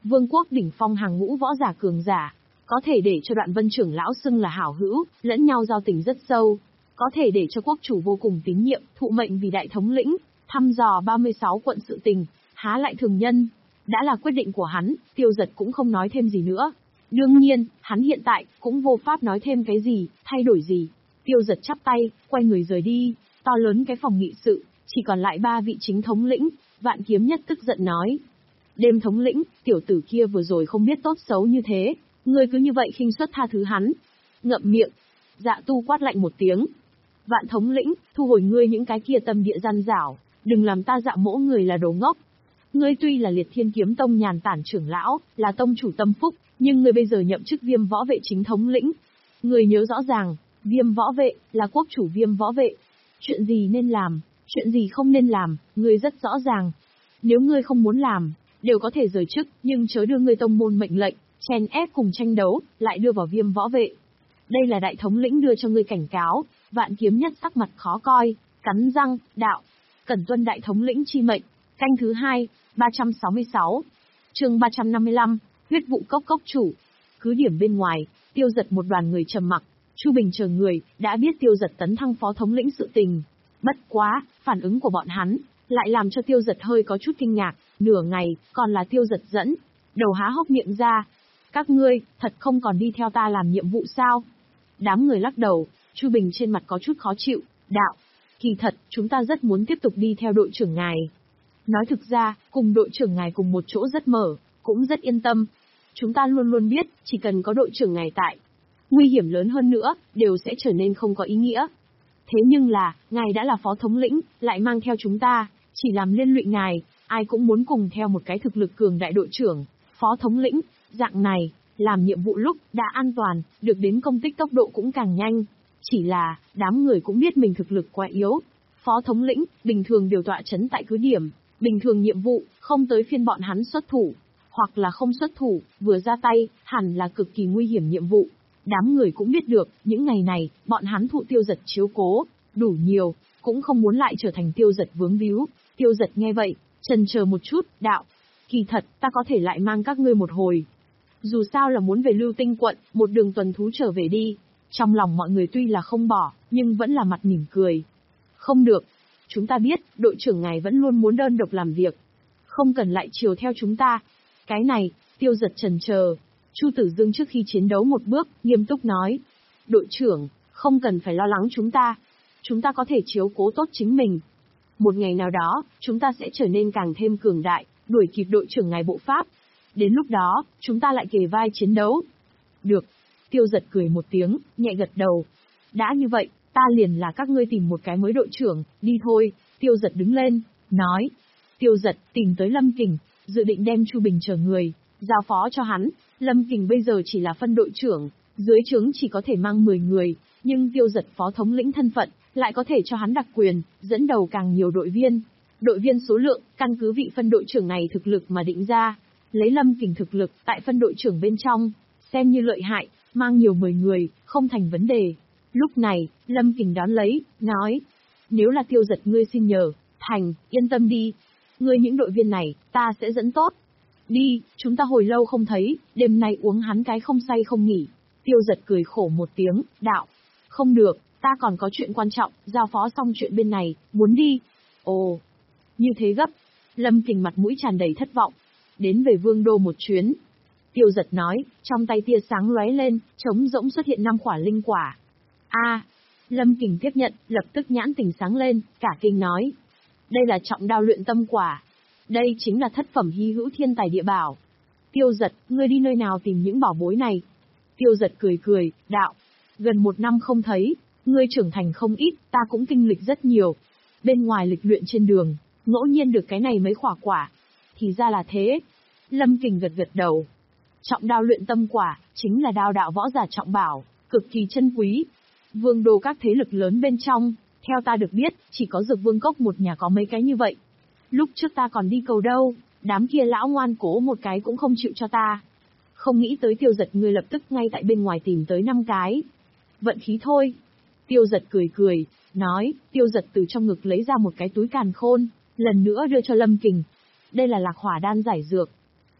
vương quốc đỉnh phong hàng ngũ võ giả cường giả, có thể để cho Đoạn Vân trưởng lão xưng là hảo hữu, lẫn nhau giao tình rất sâu, có thể để cho quốc chủ vô cùng tín nhiệm, thụ mệnh vì đại thống lĩnh, thăm dò ba mươi sáu quận sự tình, há lại thường nhân. Đã là quyết định của hắn, Tiêu Dật cũng không nói thêm gì nữa. Đương nhiên, hắn hiện tại cũng vô pháp nói thêm cái gì, thay đổi gì. Tiêu Dật chắp tay, quay người rời đi. To lớn cái phòng nghị sự, chỉ còn lại ba vị chính thống lĩnh. Vạn Kiếm Nhất tức giận nói: Đêm thống lĩnh, tiểu tử kia vừa rồi không biết tốt xấu như thế, ngươi cứ như vậy khinh suất tha thứ hắn. Ngậm miệng. Dạ Tu quát lạnh một tiếng. Vạn thống lĩnh, thu hồi ngươi những cái kia tâm địa gian dảo, đừng làm ta Dạ Mỗ người là đồ ngốc. Ngươi tuy là Liệt Thiên Kiếm Tông nhàn tản trưởng lão, là tông chủ tâm phúc, nhưng ngươi bây giờ nhậm chức Viêm võ vệ chính thống lĩnh. Ngươi nhớ rõ ràng, Viêm võ vệ là quốc chủ Viêm võ vệ. Chuyện gì nên làm, chuyện gì không nên làm, ngươi rất rõ ràng. Nếu ngươi không muốn làm, đều có thể rời chức, nhưng chớ đưa ngươi tông môn mệnh lệnh, chèn ép cùng tranh đấu, lại đưa vào Viêm võ vệ. Đây là đại thống lĩnh đưa cho ngươi cảnh cáo. Vạn Kiếm Nhất sắc mặt khó coi, cắn răng, đạo: Cẩn tuân đại thống lĩnh chi mệnh. Canh thứ hai, ba trăm sáu mươi sáu. Chương ba trăm năm mươi lăm, huyết vụ cốc cốc chủ. Cứ điểm bên ngoài, Tiêu Dật một đoàn người trầm mặc, Chu Bình chờ người đã biết Tiêu Dật tấn thăng phó thống lĩnh sự tình. Bất quá, phản ứng của bọn hắn lại làm cho Tiêu Dật hơi có chút kinh ngạc, nửa ngày còn là Tiêu Dật dẫn đầu há hốc miệng ra. Các ngươi thật không còn đi theo ta làm nhiệm vụ sao? Đám người lắc đầu. Chu Bình trên mặt có chút khó chịu, đạo: Kỳ thật, chúng ta rất muốn tiếp tục đi theo đội trưởng ngài. Nói thực ra, cùng đội trưởng ngài cùng một chỗ rất mở, cũng rất yên tâm. Chúng ta luôn luôn biết, chỉ cần có đội trưởng ngài tại, nguy hiểm lớn hơn nữa, đều sẽ trở nên không có ý nghĩa. Thế nhưng là, ngài đã là phó thống lĩnh, lại mang theo chúng ta, chỉ làm liên lụy ngài, ai cũng muốn cùng theo một cái thực lực cường đại đội trưởng, phó thống lĩnh, dạng này, làm nhiệm vụ lúc đã an toàn, được đến công tích tốc độ cũng càng nhanh. Chỉ là, đám người cũng biết mình thực lực quá yếu. Phó thống lĩnh, bình thường đều tọa chấn tại cứ điểm, bình thường nhiệm vụ, không tới phiên bọn hắn xuất thủ, hoặc là không xuất thủ, vừa ra tay, hẳn là cực kỳ nguy hiểm nhiệm vụ. Đám người cũng biết được, những ngày này, bọn hắn thụ Tiêu Dật chiếu cố, đủ nhiều, cũng không muốn lại trở thành Tiêu Dật vướng víu. Tiêu Dật nghe vậy, chần chờ một chút, đạo: Kỳ thật, ta có thể lại mang các ngươi một hồi. Dù sao là muốn về Lưu Tinh quận, một đường tuần thú trở về đi. Trong lòng mọi người tuy là không bỏ, nhưng vẫn là mặt mỉm cười. Không được. Chúng ta biết, đội trưởng ngài vẫn luôn muốn đơn độc làm việc. Không cần lại chiều theo chúng ta. Cái này, Tiêu Dật chần chờ. Chu Tử Dương trước khi chiến đấu một bước, nghiêm túc nói: Đội trưởng, không cần phải lo lắng chúng ta. Chúng ta có thể chiếu cố tốt chính mình. Một ngày nào đó, chúng ta sẽ trở nên càng thêm cường đại, đuổi kịp đội trưởng ngài bộ pháp. Đến lúc đó, chúng ta lại kề vai chiến đấu. Được. Tiêu Dật cười một tiếng, nhẹ gật đầu. Đã như vậy, ta liền là các ngươi tìm một cái mới đội trưởng, đi thôi. Tiêu Dật đứng lên, nói. Tiêu Dật tìm tới Lâm Kình, dự định đem Chu Bình chờ người, giao phó cho hắn. Lâm Kình bây giờ chỉ là phân đội trưởng, dưới trướng chỉ có thể mang mười người, nhưng Tiêu Dật phó thống lĩnh thân phận, lại có thể cho hắn đặc quyền, dẫn đầu càng nhiều đội viên. Đội viên số lượng, căn cứ vị phân đội trưởng này thực lực mà định ra. Lấy Lâm Kình thực lực, tại phân đội trưởng bên trong, xem như lợi hại, mang nhiều mười người, không thành vấn đề. Lúc này, Lâm Kình đón lấy, nói: Nếu là Tiêu Dật ngươi xin nhờ, thành, yên tâm đi. Ngươi những đội viên này, ta sẽ dẫn tốt. Đi, chúng ta hồi lâu không thấy, đêm nay uống hắn cái không say không nghỉ. Tiêu Dật cười khổ một tiếng, đạo: Không được, ta còn có chuyện quan trọng, giao phó xong chuyện bên này, muốn đi. Ồ, như thế gấp. Lâm Kình mặt mũi tràn đầy thất vọng. Đến về Vương Đô một chuyến. Tiêu Dật nói, trong tay tia sáng lóe lên, trống rỗng xuất hiện năm quả linh quả. A, Lâm Kình tiếp nhận, lập tức nhãn tình sáng lên, cả kinh nói: Đây là trọng đao luyện tâm quả. Đây chính là thất phẩm hy hữu thiên tài địa bảo. Tiêu Dật, ngươi đi nơi nào tìm những bảo bối này? Tiêu Dật cười cười, đạo: Gần một năm không thấy, ngươi trưởng thành không ít, ta cũng kinh lịch rất nhiều. Bên ngoài lịch luyện trên đường, ngẫu nhiên được cái này mấy quả quả. Thì ra là thế. Lâm Kình gật gật đầu. Trọng đao luyện tâm quả, chính là đao đạo võ giả trọng bảo, cực kỳ chân quý. Vương đô các thế lực lớn bên trong, theo ta được biết, chỉ có Dược Vương Cốc một nhà có mấy cái như vậy. Lúc trước ta còn đi cầu đâu, đám kia lão ngoan cố một cái cũng không chịu cho ta. Không nghĩ tới Tiêu Dật ngươi lập tức ngay tại bên ngoài tìm tới năm cái. Vận khí thôi. Tiêu Dật cười cười, nói. Tiêu Dật từ trong ngực lấy ra một cái túi càn khôn, lần nữa đưa cho Lâm Kình. Đây là lạc hỏa đan giải dược.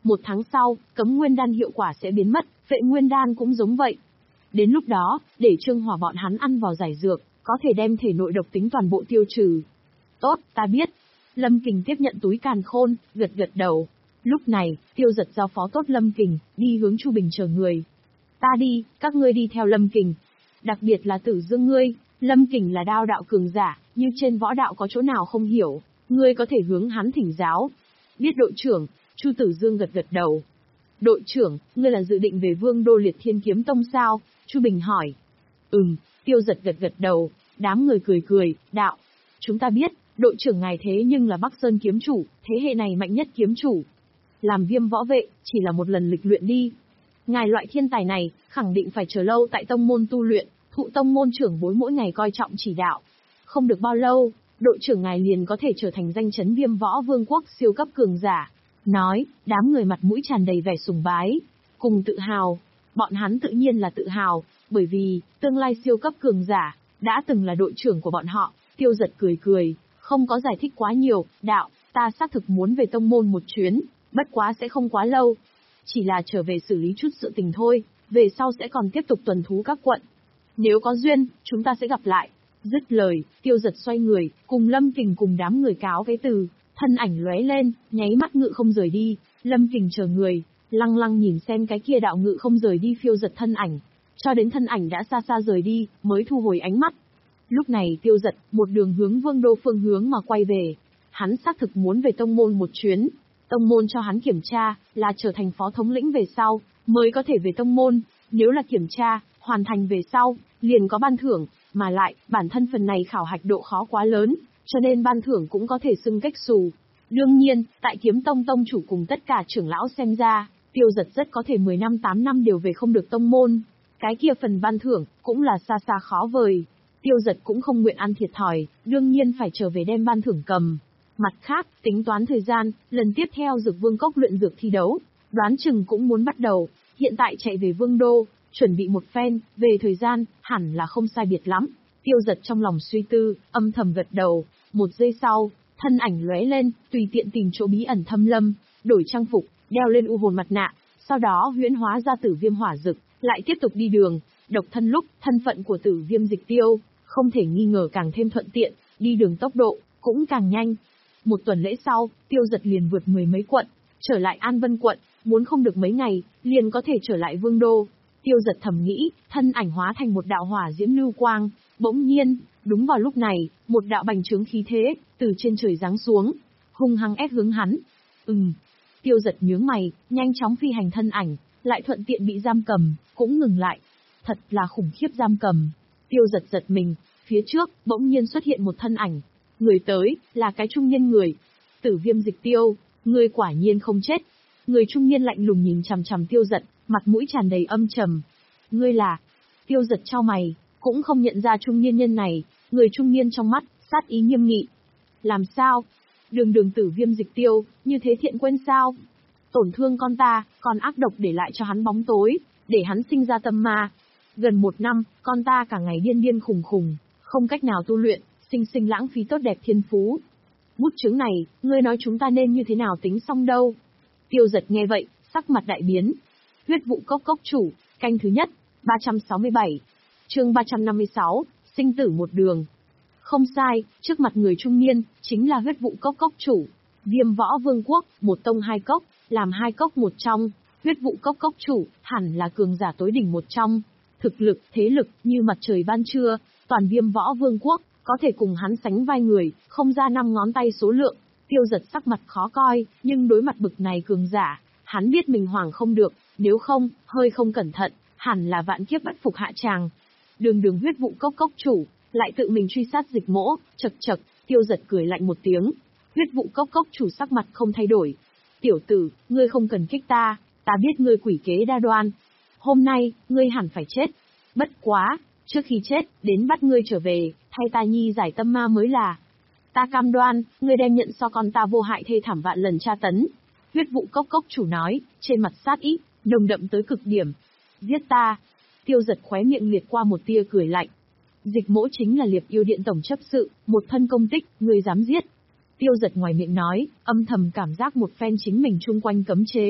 Một tháng sau, cấm nguyên đan hiệu quả sẽ biến mất, vệ nguyên đan cũng giống vậy. Đến lúc đó, để Trương Hỏa bọn hắn ăn vào giải dược, có thể đem thể nội độc tính toàn bộ tiêu trừ. Tốt, ta biết. Lâm Kình tiếp nhận túi càn khôn, gật gật đầu. Lúc này, Tiêu Giật giao phó tốt Lâm Kình, đi hướng Chu Bình chờ người. Ta đi, các ngươi đi theo Lâm Kình. Đặc biệt là Tử Dương ngươi, Lâm Kình là đao đạo cường giả, như trên võ đạo có chỗ nào không hiểu, ngươi có thể hướng hắn thỉnh giáo. Biết đội trưởng, Chu Tử Dương gật gật đầu. Đội trưởng, ngươi là dự định về Vương Đô Liệt Thiên Kiếm Tông sao? Chu Bình hỏi. Ừm, Tiêu Giật gật gật đầu, đám người cười cười, đạo. Chúng ta biết, đội trưởng ngài thế nhưng là Bắc Sơn kiếm chủ, thế hệ này mạnh nhất kiếm chủ. Làm Viêm võ vệ, chỉ là một lần lịch luyện đi. Ngài loại thiên tài này, khẳng định phải chờ lâu tại tông môn tu luyện, thụ tông môn trưởng bối mỗi ngày coi trọng chỉ đạo. Không được bao lâu, đội trưởng ngài liền có thể trở thành danh chấn Viêm võ vương quốc siêu cấp cường giả. Nói, đám người mặt mũi tràn đầy vẻ sùng bái, cùng tự hào. Bọn hắn tự nhiên là tự hào, bởi vì, tương lai siêu cấp cường giả, đã từng là đội trưởng của bọn họ. Tiêu Giật cười cười, không có giải thích quá nhiều, đạo, ta xác thực muốn về tông môn một chuyến, bất quá sẽ không quá lâu. Chỉ là trở về xử lý chút sự tình thôi, về sau sẽ còn tiếp tục tuần thú các quận. Nếu có duyên, chúng ta sẽ gặp lại. Dứt lời, Tiêu Giật xoay người, cùng Lâm Kình cùng đám người cáo cái từ, thân ảnh lóe lên, nháy mắt ngự không rời đi. Lâm Kình chờ người, lăng lăng nhìn xem cái kia đạo ngự không rời đi phiêu giật thân ảnh, cho đến thân ảnh đã xa xa rời đi, mới thu hồi ánh mắt. Lúc này Tiêu Giật, một đường hướng Vương Đô phương hướng mà quay về. Hắn xác thực muốn về tông môn một chuyến. Tông môn cho hắn kiểm tra, là trở thành phó thống lĩnh về sau, mới có thể về tông môn. Nếu là kiểm tra, hoàn thành về sau, liền có ban thưởng, mà lại, bản thân phần này khảo hạch độ khó quá lớn, cho nên ban thưởng cũng có thể xưng cách xù. Đương nhiên, tại Kiếm Tông tông chủ cùng tất cả trưởng lão xem ra, Tiêu Giật rất có thể mười năm tám năm đều về không được tông môn. Cái kia phần ban thưởng, cũng là xa xa khó vời. Tiêu Giật cũng không nguyện ăn thiệt thòi, đương nhiên phải trở về đem ban thưởng cầm. Mặt khác, tính toán thời gian, lần tiếp theo Dược Vương Cốc luyện dược thi đấu, đoán chừng cũng muốn bắt đầu, hiện tại chạy về Vương Đô, chuẩn bị một phen, về thời gian, hẳn là không sai biệt lắm. Tiêu Giật trong lòng suy tư, âm thầm gật đầu, một giây sau, thân ảnh lóe lên, tùy tiện tìm chỗ bí ẩn thâm lâm, đổi trang phục, đeo lên u hồn mặt nạ, sau đó huyễn hóa ra Tử Viêm hỏa dực, lại tiếp tục đi đường. Độc thân lúc, thân phận của Tử Viêm Dịch Tiêu, không thể nghi ngờ càng thêm thuận tiện, đi đường tốc độ cũng càng nhanh. Một tuần lễ sau, Tiêu Giật liền vượt mười mấy quận, trở lại An Vân quận, muốn không được mấy ngày, liền có thể trở lại Vương Đô. Tiêu Giật thầm nghĩ, thân ảnh hóa thành một đạo hỏa diễm lưu quang, bỗng nhiên, đúng vào lúc này, một đạo bành trướng khí thế, từ trên trời giáng xuống, hung hăng ép hướng hắn. Ừm. Tiêu Giật nhướng mày, nhanh chóng phi hành thân ảnh, lại thuận tiện bị giam cầm, cũng ngừng lại. Thật là khủng khiếp giam cầm. Tiêu Giật giật mình, phía trước, bỗng nhiên xuất hiện một thân ảnh. Người tới, là cái trung niên người. Tử Viêm Dịch Tiêu, người quả nhiên không chết. Người trung niên lạnh lùng nhìn chằm chằm Tiêu Giật, mặt mũi tràn đầy âm trầm. Ngươi là... Tiêu Giật chau mày, cũng không nhận ra trung niên nhân này. Người trung niên trong mắt, sát ý nghiêm nghị. Làm sao? Đường đường Tử Viêm Dịch Tiêu, như thế thiện quên sao? Tổn thương con ta, còn ác độc để lại cho hắn bóng tối, để hắn sinh ra tâm ma. Gần một năm, con ta cả ngày điên điên khùng khùng, không cách nào tu luyện, sinh sinh lãng phí tốt đẹp thiên phú. Bút chướng này, ngươi nói chúng ta nên như thế nào tính xong đâu? Tiêu Giật nghe vậy, sắc mặt đại biến. Huyết vụ cốc cốc chủ, canh thứ nhất, ba trăm sáu mươi bảy. Chương ba trăm năm mươi sáu, sinh tử một đường. Không sai, trước mặt người trung niên, chính là huyết vụ cốc cốc chủ. Viêm võ vương quốc, một tông hai cốc, làm hai cốc một trong. Huyết vụ cốc cốc chủ, hẳn là cường giả tối đỉnh một trong. Thực lực, thế lực, như mặt trời ban trưa, toàn Viêm võ vương quốc, có thể cùng hắn sánh vai người, không ra năm ngón tay số lượng. Tiêu Giật sắc mặt khó coi, nhưng đối mặt bực này cường giả, hắn biết mình hoảng không được, nếu không, hơi không cẩn thận, hẳn là vạn kiếp bất phục hạ tràng. Đường đường huyết vụ cốc cốc chủ, lại tự mình truy sát Dịch Mỗ, chậc chậc. Tiêu Giật cười lạnh một tiếng. Huyết vụ cốc cốc chủ sắc mặt không thay đổi. Tiểu tử, ngươi không cần kích ta, ta biết ngươi quỷ kế đa đoan. Hôm nay, ngươi hẳn phải chết. Bất quá, trước khi chết, đến bắt ngươi trở về, thay ta nhi giải tâm ma mới là. Ta cam đoan, ngươi đem nhận so con ta vô hại thê thảm vạn lần tra tấn. Huyết vụ cốc cốc chủ nói, trên mặt sát ý, nồng đậm tới cực điểm. Giết ta. Tiêu Giật khóe miệng liệt qua một tia cười lạnh. Dịch Mỗ chính là Liệp Yêu Điện tổng chấp sự, một thân công tích, ngươi dám giết. Tiêu Giật ngoài miệng nói, âm thầm cảm giác một phen chính mình chung quanh cấm chế,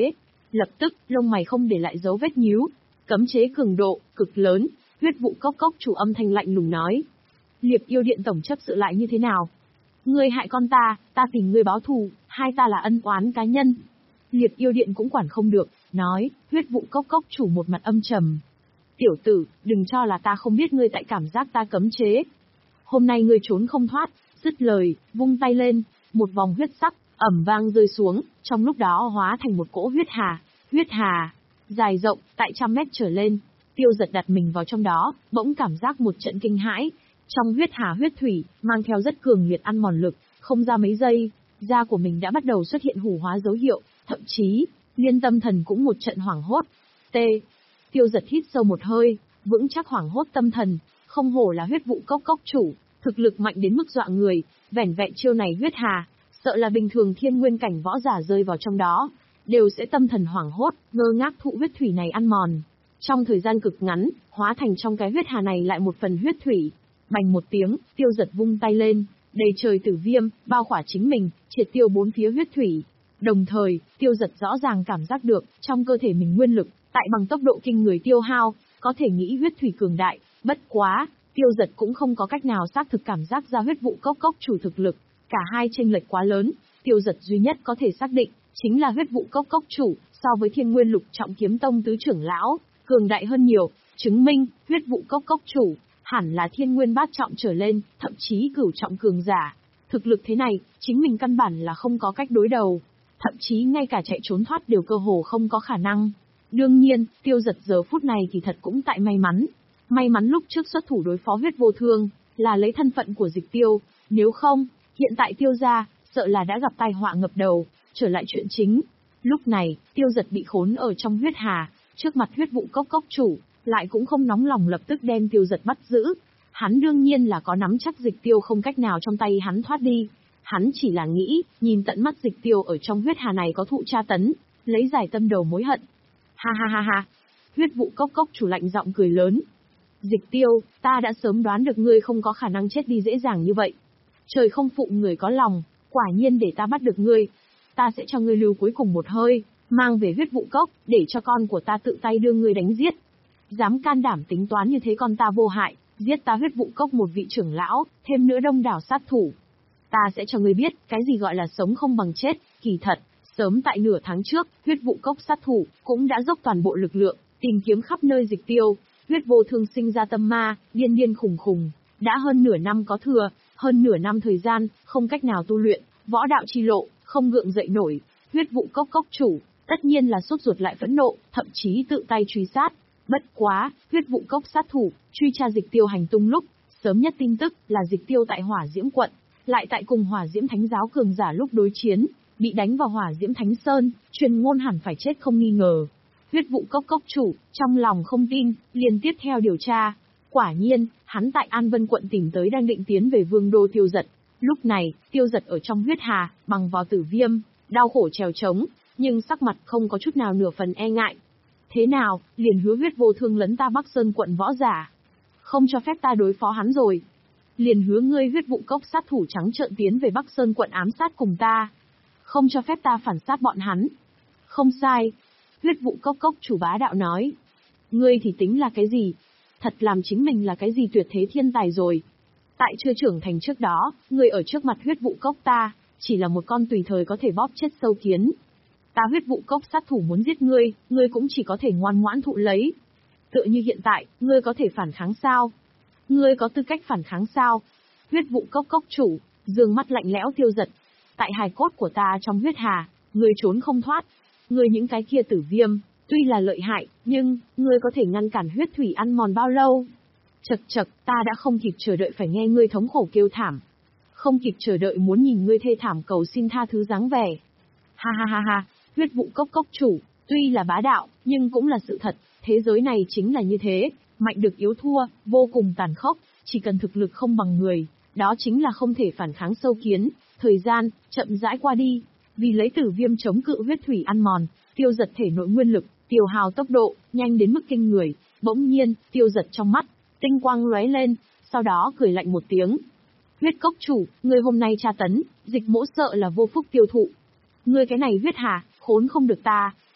Lập tức, lông mày không để lại dấu vết nhíu. Cấm chế cường độ, cực lớn, huyết vụ cốc cốc chủ âm thanh lạnh lùng nói. Liệp yêu điện tổng chấp sự lại như thế nào? Ngươi hại con ta, ta tìm ngươi báo thù, hai ta là ân oán cá nhân. Liệp yêu điện cũng quản không được, nói, huyết vụ cốc cốc chủ một mặt âm trầm. Tiểu tử, đừng cho là ta không biết ngươi tại cảm giác ta cấm chế. Hôm nay ngươi trốn không thoát, dứt lời, vung tay lên, một vòng huyết sắc, ẩm vang rơi xuống, trong lúc đó hóa thành một cỗ huyết hà, huyết hà, dài rộng, tại trăm mét trở lên. Tiêu Giật đặt mình vào trong đó, bỗng cảm giác một trận kinh hãi. Trong huyết hà huyết thủy, mang theo rất cường liệt ăn mòn lực, không ra mấy giây, da của mình đã bắt đầu xuất hiện hủ hóa dấu hiệu, thậm chí, liên tâm thần cũng một trận hoảng hốt. T. Tiêu Giật hít sâu một hơi, vững chắc hoảng hốt tâm thần, không hổ là huyết vụ cốc cốc chủ, thực lực mạnh đến mức dọa người, vẻn vẹn chiêu này huyết hà, sợ là bình thường thiên nguyên cảnh võ giả rơi vào trong đó, đều sẽ tâm thần hoảng hốt, ngơ ngác thụ huyết thủy này ăn mòn. Trong thời gian cực ngắn, hóa thành trong cái huyết hà này lại một phần huyết thủy. Bành một tiếng, Tiêu Giật vung tay lên, đầy trời tử viêm, bao khỏa chính mình, triệt tiêu bốn phía huyết thủy. Đồng thời, Tiêu Giật rõ ràng cảm giác được, trong cơ thể mình nguyên lực, tại bằng tốc độ kinh người tiêu hao, có thể nghĩ huyết thủy cường đại, bất quá, Tiêu Giật cũng không có cách nào xác thực cảm giác ra huyết vụ cốc cốc chủ thực lực, cả hai chênh lệch quá lớn, Tiêu Giật duy nhất có thể xác định, chính là huyết vụ cốc cốc chủ, so với Thiên Nguyên Lục Trọng Kiếm Tông tứ trưởng lão, cường đại hơn nhiều, chứng minh, huyết vụ cốc cốc chủ, hẳn là Thiên Nguyên bát trọng trở lên, thậm chí cửu trọng cường giả. Thực lực thế này, chính mình căn bản là không có cách đối đầu, thậm chí ngay cả chạy trốn thoát đều cơ hồ không có khả năng. Đương nhiên, Tiêu Giật giờ phút này thì thật cũng tại may mắn. May mắn lúc trước xuất thủ đối phó huyết vô thương, là lấy thân phận của Dịch Tiêu, nếu không, hiện tại Tiêu gia, sợ là đã gặp tai họa ngập đầu. Trở lại chuyện chính. Lúc này, Tiêu Giật bị khốn ở trong huyết hà, trước mặt huyết vụ cốc cốc chủ, lại cũng không nóng lòng lập tức đem Tiêu Giật bắt giữ. Hắn đương nhiên là có nắm chắc Dịch Tiêu không cách nào trong tay hắn thoát đi. Hắn chỉ là nghĩ, nhìn tận mắt Dịch Tiêu ở trong huyết hà này có thụ tra tấn, lấy giải tâm đầu mối hận. Ha ha ha ha. Huyết vụ cốc cốc chủ lạnh giọng cười lớn. Dịch Tiêu, ta đã sớm đoán được ngươi không có khả năng chết đi dễ dàng như vậy. Trời không phụ người có lòng, quả nhiên để ta bắt được ngươi. Ta sẽ cho ngươi lưu cuối cùng một hơi, mang về huyết vụ cốc, để cho con của ta tự tay đưa ngươi đánh giết. Dám can đảm tính toán như thế con ta vô hại, giết ta huyết vụ cốc một vị trưởng lão, thêm nữa đông đảo sát thủ. Ta sẽ cho ngươi biết, cái gì gọi là sống không bằng chết, kỳ thật, sớm tại nửa tháng trước, huyết vụ cốc sát thủ, cũng đã dốc toàn bộ lực lượng, tìm kiếm khắp nơi Dịch Tiêu, huyết vô thương sinh ra tâm ma, điên điên khùng khùng, đã hơn nửa năm có thừa, hơn nửa năm thời gian, không cách nào tu luyện, võ đạo chi lộ, không gượng dậy nổi, huyết vụ cốc cốc chủ, tất nhiên là sốt ruột lại phẫn nộ, thậm chí tự tay truy sát. Bất quá, huyết vụ cốc sát thủ, truy tra Dịch Tiêu hành tung lúc, sớm nhất tin tức là Dịch Tiêu tại Hỏa Diễm quận, lại tại cùng Hỏa Diễm Thánh giáo cường giả lúc đối chiến, bị đánh vào Hỏa Diễm Thánh Sơn, truyền ngôn hẳn phải chết không nghi ngờ. Huyết vụ cốc cốc chủ, trong lòng không tin, liền tiếp theo điều tra. Quả nhiên, hắn tại An Vân quận tìm tới đang định tiến về Vương đô Tiêu Giật. Lúc này, Tiêu Giật ở trong huyết hà, bằng vào tử viêm, đau khổ trèo trống, nhưng sắc mặt không có chút nào nửa phần e ngại. Thế nào, liền hứa huyết vô thương lấn ta Bắc Sơn quận võ giả. Không cho phép ta đối phó hắn rồi. Liền hứa ngươi huyết vụ cốc sát thủ trắng trợn tiến về Bắc Sơn quận ám sát cùng ta. Không cho phép ta phản sát bọn hắn. Không sai. Huyết vụ cốc cốc chủ bá đạo nói. Ngươi thì tính là cái gì? Thật làm chính mình là cái gì tuyệt thế thiên tài rồi. Tại chưa trưởng thành trước đó, ngươi ở trước mặt huyết vụ cốc ta, chỉ là một con tùy thời có thể bóp chết sâu kiến. Ta huyết vụ cốc sát thủ muốn giết ngươi, ngươi cũng chỉ có thể ngoan ngoãn thụ lấy. Tựa như hiện tại, ngươi có thể phản kháng sao? Ngươi có tư cách phản kháng sao? Huyết vụ cốc cốc chủ, dương mắt lạnh lẽo Tiêu Giật. Tại hài cốt của ta trong huyết hà, ngươi trốn không thoát. Ngươi những cái kia tử viêm, tuy là lợi hại, nhưng, ngươi có thể ngăn cản huyết thủy ăn mòn bao lâu? Chật chật, ta đã không kịp chờ đợi phải nghe ngươi thống khổ kêu thảm. Không kịp chờ đợi muốn nhìn ngươi thê thảm cầu xin tha thứ dáng vẻ. Ha ha ha ha, huyết vụ cốc cốc chủ, tuy là bá đạo, nhưng cũng là sự thật, thế giới này chính là như thế, mạnh được yếu thua, vô cùng tàn khốc, chỉ cần thực lực không bằng người, đó chính là không thể phản kháng sâu kiến, thời gian, chậm rãi qua đi, vì lấy tử viêm chống cự huyết thủy ăn mòn, Tiêu Giật thể nội nguyên lực, tiêu hao tốc độ, nhanh đến mức kinh người, bỗng nhiên, Tiêu Giật trong mắt, tinh quang lóe lên, sau đó cười lạnh một tiếng. Huyết cốc chủ, ngươi hôm nay tra tấn, Dịch Mỗ sợ là vô phúc tiêu thụ. Ngươi cái này huyết hà, khốn không được ta,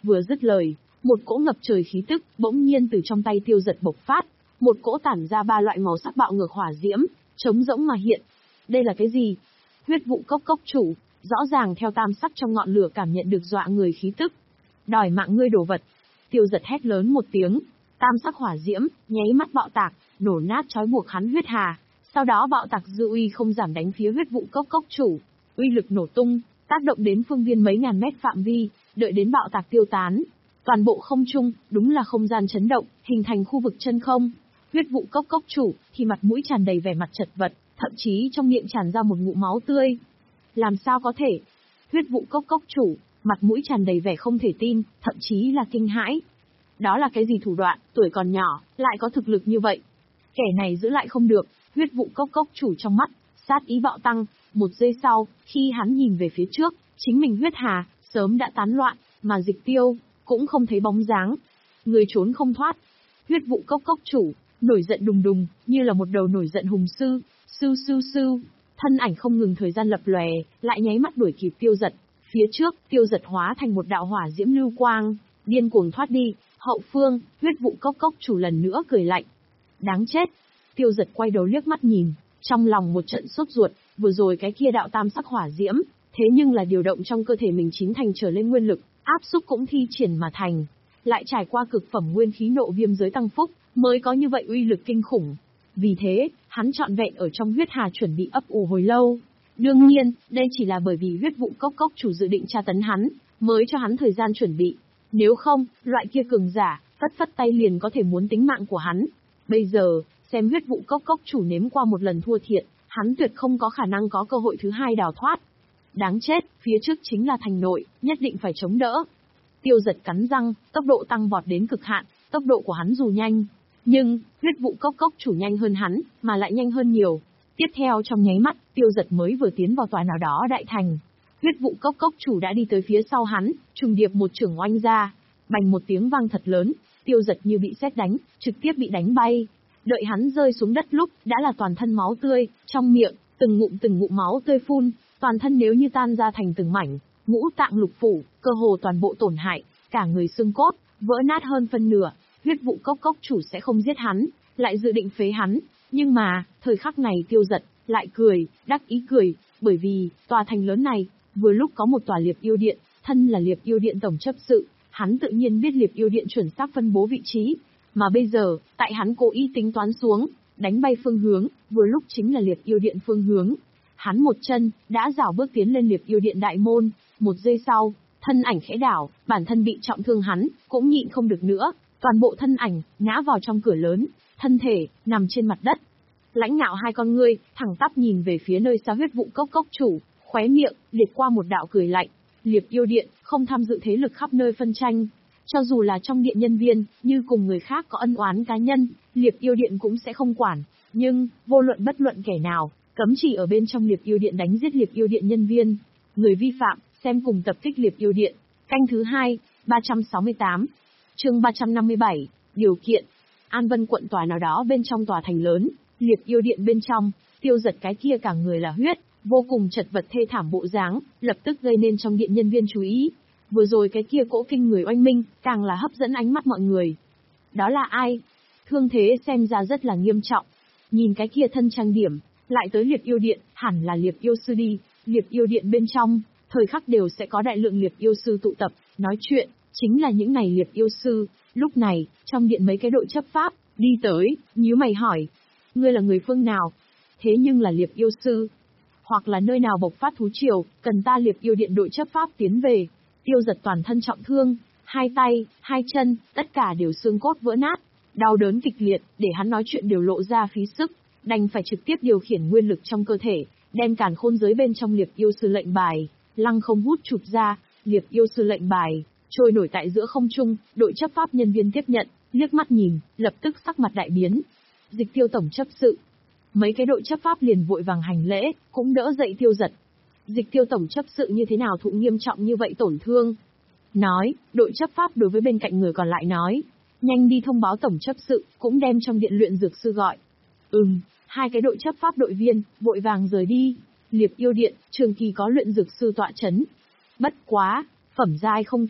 Vừa dứt lời, một cỗ ngập trời khí tức bỗng nhiên từ trong tay Tiêu Giật bộc phát, một cỗ tản ra ba loại màu sắc bạo ngược hỏa diễm, trống rỗng mà hiện. Đây là cái gì? Huyết vụ cốc cốc chủ, rõ ràng theo tam sắc trong ngọn lửa cảm nhận được dọa người khí tức. Đòi mạng ngươi đồ vật. Tiêu Giật hét lớn một tiếng, tam sắc hỏa diễm, nháy mắt bạo tạc, nổ nát trói buộc hắn huyết hà. Sau đó bạo tạc dư uy không giảm đánh phía huyết vụ cốc cốc chủ, uy lực nổ tung, tác động đến phương viên mấy ngàn mét phạm vi, đợi đến bạo tạc tiêu tán. Toàn bộ không trung, đúng là không gian chấn động, hình thành khu vực chân không. Huyết vụ cốc cốc chủ, thì mặt mũi tràn đầy vẻ mặt chật vật, thậm chí trong miệng tràn ra một ngụm máu tươi. Làm sao có thể? Huyết vụ cốc cốc chủ, mặt mũi tràn đầy vẻ không thể tin, thậm chí là kinh hãi. Đó là cái gì thủ đoạn, tuổi còn nhỏ, lại có thực lực như vậy? Kẻ này giữ lại không được. Huyết vụ cốc cốc chủ trong mắt, sát ý bạo tăng, một giây sau, khi hắn nhìn về phía trước, chính mình huyết hà, sớm đã tán loạn, mà Dịch Tiêu, cũng không thấy bóng dáng. Người trốn không thoát. Huyết vụ cốc cốc chủ, nổi giận đùng đùng, như là một đầu nổi giận hùng sư, sư sư sư, thân ảnh không ngừng thời gian lập lòe, lại nháy mắt đuổi kịp Tiêu Giật. Phía trước, Tiêu Giật hóa thành một đạo hỏa diễm lưu quang, điên cuồng thoát đi. Hậu phương, huyết vụ cốc cốc chủ lần nữa cười lạnh. Đáng chết. Tiêu Giật quay đầu liếc mắt nhìn, trong lòng một trận sốt ruột, vừa rồi cái kia đạo tam sắc hỏa diễm, thế nhưng là điều động trong cơ thể mình chín thành trở lên nguyên lực, áp xúc cũng thi triển mà thành. Lại trải qua cực phẩm nguyên khí nộ viêm giới tăng phúc, mới có như vậy uy lực kinh khủng. Vì thế, hắn trọn vẹn ở trong huyết hà chuẩn bị ấp ủ hồi lâu. Đương nhiên, đây chỉ là bởi vì huyết vụ cốc cốc chủ dự định tra tấn hắn, mới cho hắn thời gian chuẩn bị. Nếu không, loại kia cường giả, phất phất tay liền có thể muốn tính mạng của hắn. Bây giờ, xem huyết vụ cốc cốc chủ nếm qua một lần thua thiệt, hắn tuyệt không có khả năng có cơ hội thứ hai đào thoát. Đáng chết, phía trước chính là thành nội, nhất định phải chống đỡ. Tiêu Giật cắn răng, tốc độ tăng vọt đến cực hạn, tốc độ của hắn dù nhanh, nhưng, huyết vụ cốc cốc chủ nhanh hơn hắn, mà lại nhanh hơn nhiều. Tiếp theo trong nháy mắt, Tiêu Giật mới vừa tiến vào tòa nào đó đại thành. Huyết vụ cốc cốc chủ đã đi tới phía sau hắn, trùng điệp một chưởng oanh ra. Bành một tiếng vang thật lớn, Tiêu Giật như bị sét đánh, trực tiếp bị đánh bay. Đợi hắn rơi xuống đất lúc, đã là toàn thân máu tươi, trong miệng, từng ngụm từng ngụm máu tươi phun, toàn thân nếu như tan ra thành từng mảnh, ngũ tạng lục phủ, cơ hồ toàn bộ tổn hại, cả người xương cốt, vỡ nát hơn phân nửa. Huyết vụ cốc cốc chủ sẽ không giết hắn, lại dự định phế hắn, nhưng mà, thời khắc này Tiêu Giật, lại cười, đắc ý cười, bởi vì, tòa thành lớn này, vừa lúc có một tòa liệp yêu điện, thân là liệp yêu điện tổng chấp sự, hắn tự nhiên biết liệp yêu điện chuẩn xác phân bố vị trí, mà bây giờ, tại hắn cố ý tính toán xuống, đánh bay phương hướng, vừa lúc chính là liệp yêu điện phương hướng. Hắn một chân, đã rảo bước tiến lên liệp yêu điện đại môn, một giây sau, thân ảnh khẽ đảo, bản thân bị trọng thương hắn, cũng nhịn không được nữa, toàn bộ thân ảnh, ngã vào trong cửa lớn, thân thể, nằm trên mặt đất. Lãnh ngạo hai con ngươi, thẳng tắp nhìn về phía nơi xa huyết vụ cốc cốc chủ, khóe miệng, liệt qua một đạo cười lạnh. Liệp yêu điện, không tham dự thế lực khắp nơi phân tranh. Cho dù là trong điện nhân viên, như cùng người khác có ân oán cá nhân, liệp yêu điện cũng sẽ không quản. Nhưng, vô luận bất luận kẻ nào, cấm chỉ ở bên trong liệp yêu điện đánh giết liệp yêu điện nhân viên. Người vi phạm, xem cùng tập kích liệp yêu điện. Canh thứ hai, ba trăm sáu mươi tám. Chương ba trăm năm mươi bảy, điều kiện. An Vân quận tòa nào đó bên trong tòa thành lớn, liệp yêu điện bên trong, Tiêu Giật cái kia cả người là huyết, vô cùng chật vật thê thảm bộ dáng, lập tức gây nên trong điện nhân viên chú ý. Vừa rồi cái kia cỗ kinh người oanh minh, càng là hấp dẫn ánh mắt mọi người. Đó là ai? Thương thế xem ra rất là nghiêm trọng. Nhìn cái kia thân trang điểm, lại tới liệp yêu điện, hẳn là liệp yêu sư đi. Liệp yêu điện bên trong, thời khắc đều sẽ có đại lượng liệp yêu sư tụ tập, nói chuyện, chính là những này liệp yêu sư. Lúc này, trong điện mấy cái đội chấp pháp, đi tới, nhíu mày hỏi. Ngươi là người phương nào? Thế nhưng là liệp yêu sư. Hoặc là nơi nào bộc phát thú triều, cần ta liệp yêu điện đội chấp pháp tiến về. Tiêu Giật toàn thân trọng thương, hai tay, hai chân, tất cả đều xương cốt vỡ nát. Đau đớn kịch liệt, để hắn nói chuyện đều lộ ra phí sức, đành phải trực tiếp điều khiển nguyên lực trong cơ thể, đem càn khôn giới bên trong liệp yêu sư lệnh bài, lăng không hút chụp ra, liệp yêu sư lệnh bài, trôi nổi tại giữa không trung, đội chấp pháp nhân viên tiếp nhận, liếc mắt nhìn, lập tức sắc mặt đại biến. Dịch Tiêu tổng chấp sự. Mấy cái đội chấp pháp liền vội vàng hành lễ, cũng đỡ dậy Tiêu Giật. Dịch Tiêu tổng chấp sự như thế nào thụ nghiêm trọng như vậy tổn thương? Nói, đội chấp pháp đối với bên cạnh người còn lại nói. Nhanh đi thông báo tổng chấp sự, cũng đem trong điện luyện dược sư gọi. Ừm, hai cái đội chấp pháp đội viên, vội vàng rời đi. Liệp yêu điện, trường kỳ có luyện dược sư tọa chấn. Bất quá, phẩm giai không cao,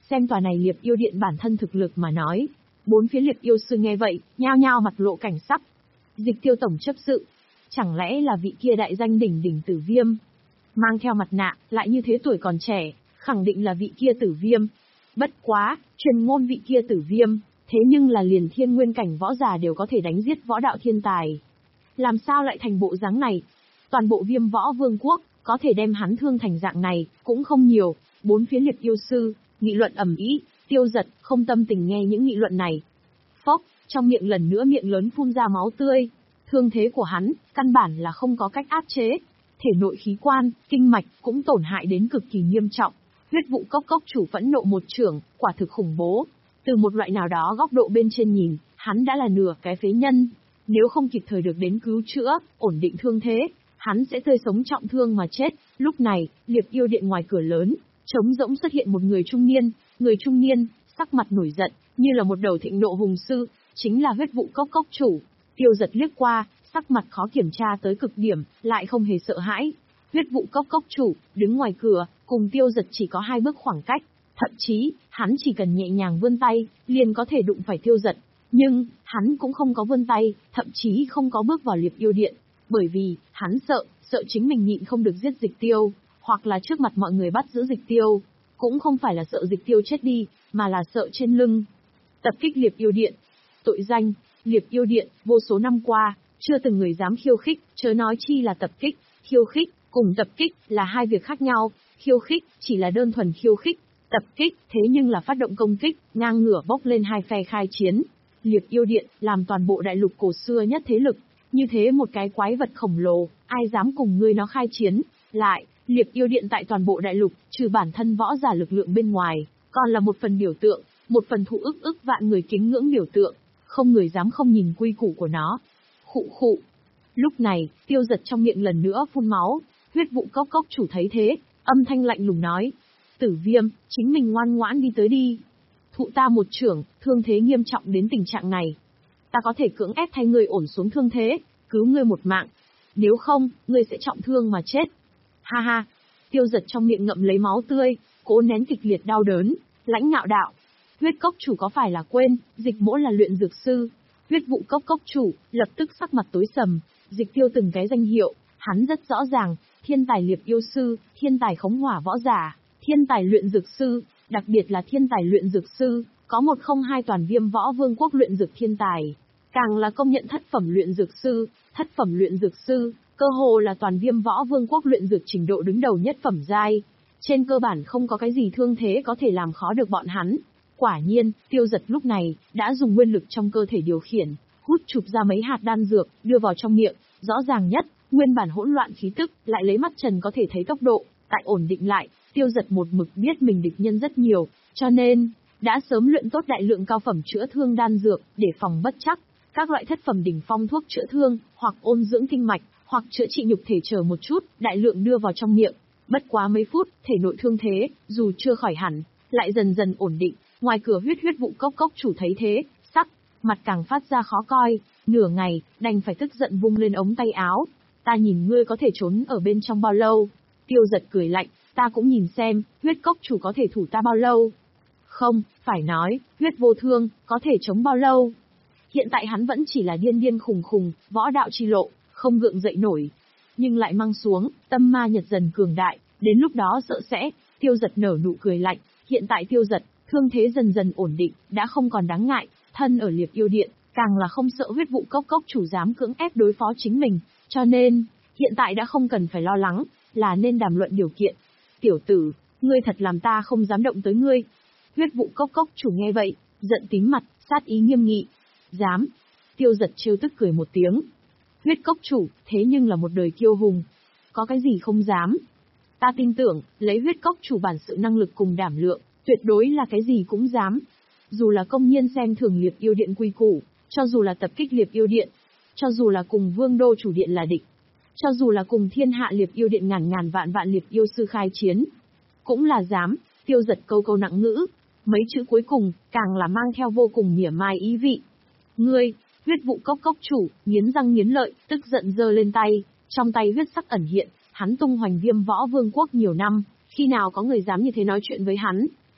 xem tòa này Liệp Yêu Điện bản thân thực lực mà nói. Bốn phía Liệp Yêu sư nghe vậy, nhao nhao mặt lộ cảnh sắc. Dịch Tiêu tổng chấp sự, chẳng lẽ là vị kia đại danh đỉnh đỉnh Tử Viêm? Mang theo mặt nạ, lại như thế tuổi còn trẻ, khẳng định là vị kia Tử Viêm. Bất quá, truyền ngôn vị kia Tử Viêm, thế nhưng là liền thiên nguyên cảnh võ giả đều có thể đánh giết võ đạo thiên tài. Làm sao lại thành bộ dáng này? Toàn bộ Viêm Võ Vương quốc, có thể đem hắn thương thành dạng này, cũng không nhiều. Bốn phía Liệp Yêu sư, nghị luận ầm ĩ, Tiêu Giật không tâm tình nghe những nghị luận này. Phốc, trong miệng lần nữa miệng lớn phun ra máu tươi. Thương thế của hắn, căn bản là không có cách áp chế. Thể nội khí quan, kinh mạch cũng tổn hại đến cực kỳ nghiêm trọng. Huyết vụ cốc cốc chủ phẫn nộ một chưởng, quả thực khủng bố. Từ một loại nào đó góc độ bên trên nhìn, hắn đã là nửa cái phế nhân. Nếu không kịp thời được đến cứu chữa, ổn định thương thế, hắn sẽ tươi sống trọng thương mà chết. Lúc này, Liệp Yêu Điện ngoài cửa lớn, trống rỗng xuất hiện một người trung niên. Người trung niên, sắc mặt nổi giận, như là một đầu thịnh nộ hùng sư, chính là huyết vụ cốc cốc chủ. Tiêu Giật liếc qua, sắc mặt khó kiểm tra tới cực điểm, lại không hề sợ hãi. Huyết vụ cốc cốc chủ, đứng ngoài cửa, cùng Tiêu Giật chỉ có hai bước khoảng cách. Thậm chí, hắn chỉ cần nhẹ nhàng vươn tay, liền có thể đụng phải Tiêu Giật. Nhưng, hắn cũng không có vươn tay, thậm chí không có bước vào Liệp Yêu Điện. Bởi vì, hắn sợ, sợ chính mình nhịn không được giết Dịch Tiêu, hoặc là trước mặt mọi người bắt giữ Dịch Tiêu. Cũng không phải là sợ Dịch Tiêu chết đi, mà là sợ trên lưng. Tập kích Liệp Yêu Điện. Tội danh, Liệp Yêu Điện, vô số năm qua, chưa từng người dám khiêu khích, chớ nói chi là tập kích. Khiêu khích, cùng tập kích, là hai việc khác nhau. Khiêu khích, chỉ là đơn thuần khiêu khích. Tập kích, thế nhưng là phát động công kích, ngang ngửa bốc lên hai phe khai chiến. Liệp Yêu Điện, làm toàn bộ đại lục cổ xưa nhất thế lực. Như thế một cái quái vật khổng lồ, ai dám cùng ngươi nó khai chiến. Lại, Liệp Yêu Điện tại toàn bộ đại lục, trừ bản thân võ giả lực lượng bên ngoài, còn là một phần biểu tượng, một phần thụ ức ức vạn người kính ngưỡng biểu tượng. Không người dám không nhìn quy củ của nó. Khụ khụ. Lúc này, Tiêu Giật trong miệng lần nữa phun máu. Huyết vụ cốc cốc chủ thấy thế, âm thanh lạnh lùng nói. Tử Viêm, chính mình ngoan ngoãn đi tới đi. Thụ ta một chưởng, thương thế nghiêm trọng đến tình trạng này. Ta có thể cưỡng ép thay ngươi ổn xuống thương thế, cứu ngươi một mạng. Nếu không, ngươi sẽ trọng thương mà chết. Ha ha. Tiêu Giật trong miệng ngậm lấy máu tươi, cố nén kịch liệt đau đớn, lãnh ngạo đạo. Huyết cốc chủ có phải là quên, Dịch Mỗ là luyện dược sư. Huyết vụ cốc cốc chủ, lập tức sắc mặt tối sầm. Dịch Tiêu từng cái danh hiệu, hắn rất rõ ràng. Thiên tài Liệp Yêu sư, thiên tài khống hỏa võ giả, thiên tài luyện dược sư, đặc biệt là thiên tài luyện dược sư, có một không hai toàn Viêm Võ Vương quốc luyện dược thiên tài. Càng là công nhận thất phẩm luyện dược sư, thất phẩm luyện dược sư, cơ hồ là toàn Viêm Võ Vương quốc luyện dược trình độ đứng đầu nhất phẩm giai. Trên cơ bản không có cái gì thương thế có thể làm khó được bọn hắn. Quả nhiên, Tiêu Giật lúc này, đã dùng nguyên lực trong cơ thể điều khiển, hút chụp ra mấy hạt đan dược, đưa vào trong miệng, rõ ràng nhất, nguyên bản hỗn loạn khí tức, lại lấy mắt trần có thể thấy tốc độ, tại ổn định lại. Tiêu Giật một mực biết mình địch nhân rất nhiều, cho nên, đã sớm luyện tốt đại lượng cao phẩm chữa thương đan dược, để phòng bất chắc. Các loại thất phẩm đỉnh phong thuốc chữa thương, hoặc ôn dưỡng kinh mạch, hoặc chữa trị nhục thể chờ một chút, đại lượng đưa vào trong miệng. Bất quá mấy phút, thể nội thương thế, dù chưa khỏi hẳn, lại dần dần ổn định. Ngoài cửa huyết huyết vụ cốc cốc chủ thấy thế, sắc, mặt càng phát ra khó coi, nửa ngày, đành phải tức giận vung lên ống tay áo. Ta nhìn ngươi có thể trốn ở bên trong bao lâu? Tiêu Giật cười lạnh, ta cũng nhìn xem, huyết cốc chủ có thể thủ ta bao lâu? Không, phải nói, huyết vô thương, có thể chống bao lâu? Hiện tại hắn vẫn chỉ là điên điên khùng khùng, võ đạo chi lộ, không gượng dậy nổi. Nhưng lại mang xuống, tâm ma nhật dần cường đại, đến lúc đó sợ sẽ, Tiêu Giật nở nụ cười lạnh. Hiện tại Tiêu Giật, thương thế dần dần ổn định, đã không còn đáng ngại, thân ở Liệp Yêu Điện, càng là không sợ huyết vụ cốc cốc chủ dám cưỡng ép đối phó chính mình, cho nên, hiện tại đã không cần phải lo lắng, là nên đàm luận điều kiện. Tiểu tử, ngươi thật làm ta không dám động tới ngươi. Huyết vụ cốc cốc chủ nghe vậy, giận tím mặt, sát ý nghiêm nghị. Dám. Tiêu Giật trêu tức cười một tiếng. Huyết cốc chủ, thế nhưng là một đời kiêu hùng. Có cái gì không dám? Ta tin tưởng, lấy huyết cốc chủ bản sự năng lực cùng đảm lượng, tuyệt đối là cái gì cũng dám. Dù là công nhiên xem thường Liệp Yêu Điện quy củ, cho dù là tập kích Liệp Yêu Điện, cho dù là cùng Vương Đô chủ điện là địch, cho dù là cùng thiên hạ Liệp Yêu Điện ngàn ngàn vạn vạn Liệp Yêu sư khai chiến, cũng là dám. Tiêu Giật câu câu nặng ngữ, mấy chữ cuối cùng, càng là mang theo vô cùng mỉa mai ý vị. Ngươi, huyết vụ cốc cốc chủ, nghiến răng nghiến lợi, tức giận giơ lên tay, trong tay huyết sắc ẩn hiện, hắn tung hoành Viêm Võ Vương quốc nhiều năm, khi nào có người dám như thế nói chuyện với hắn.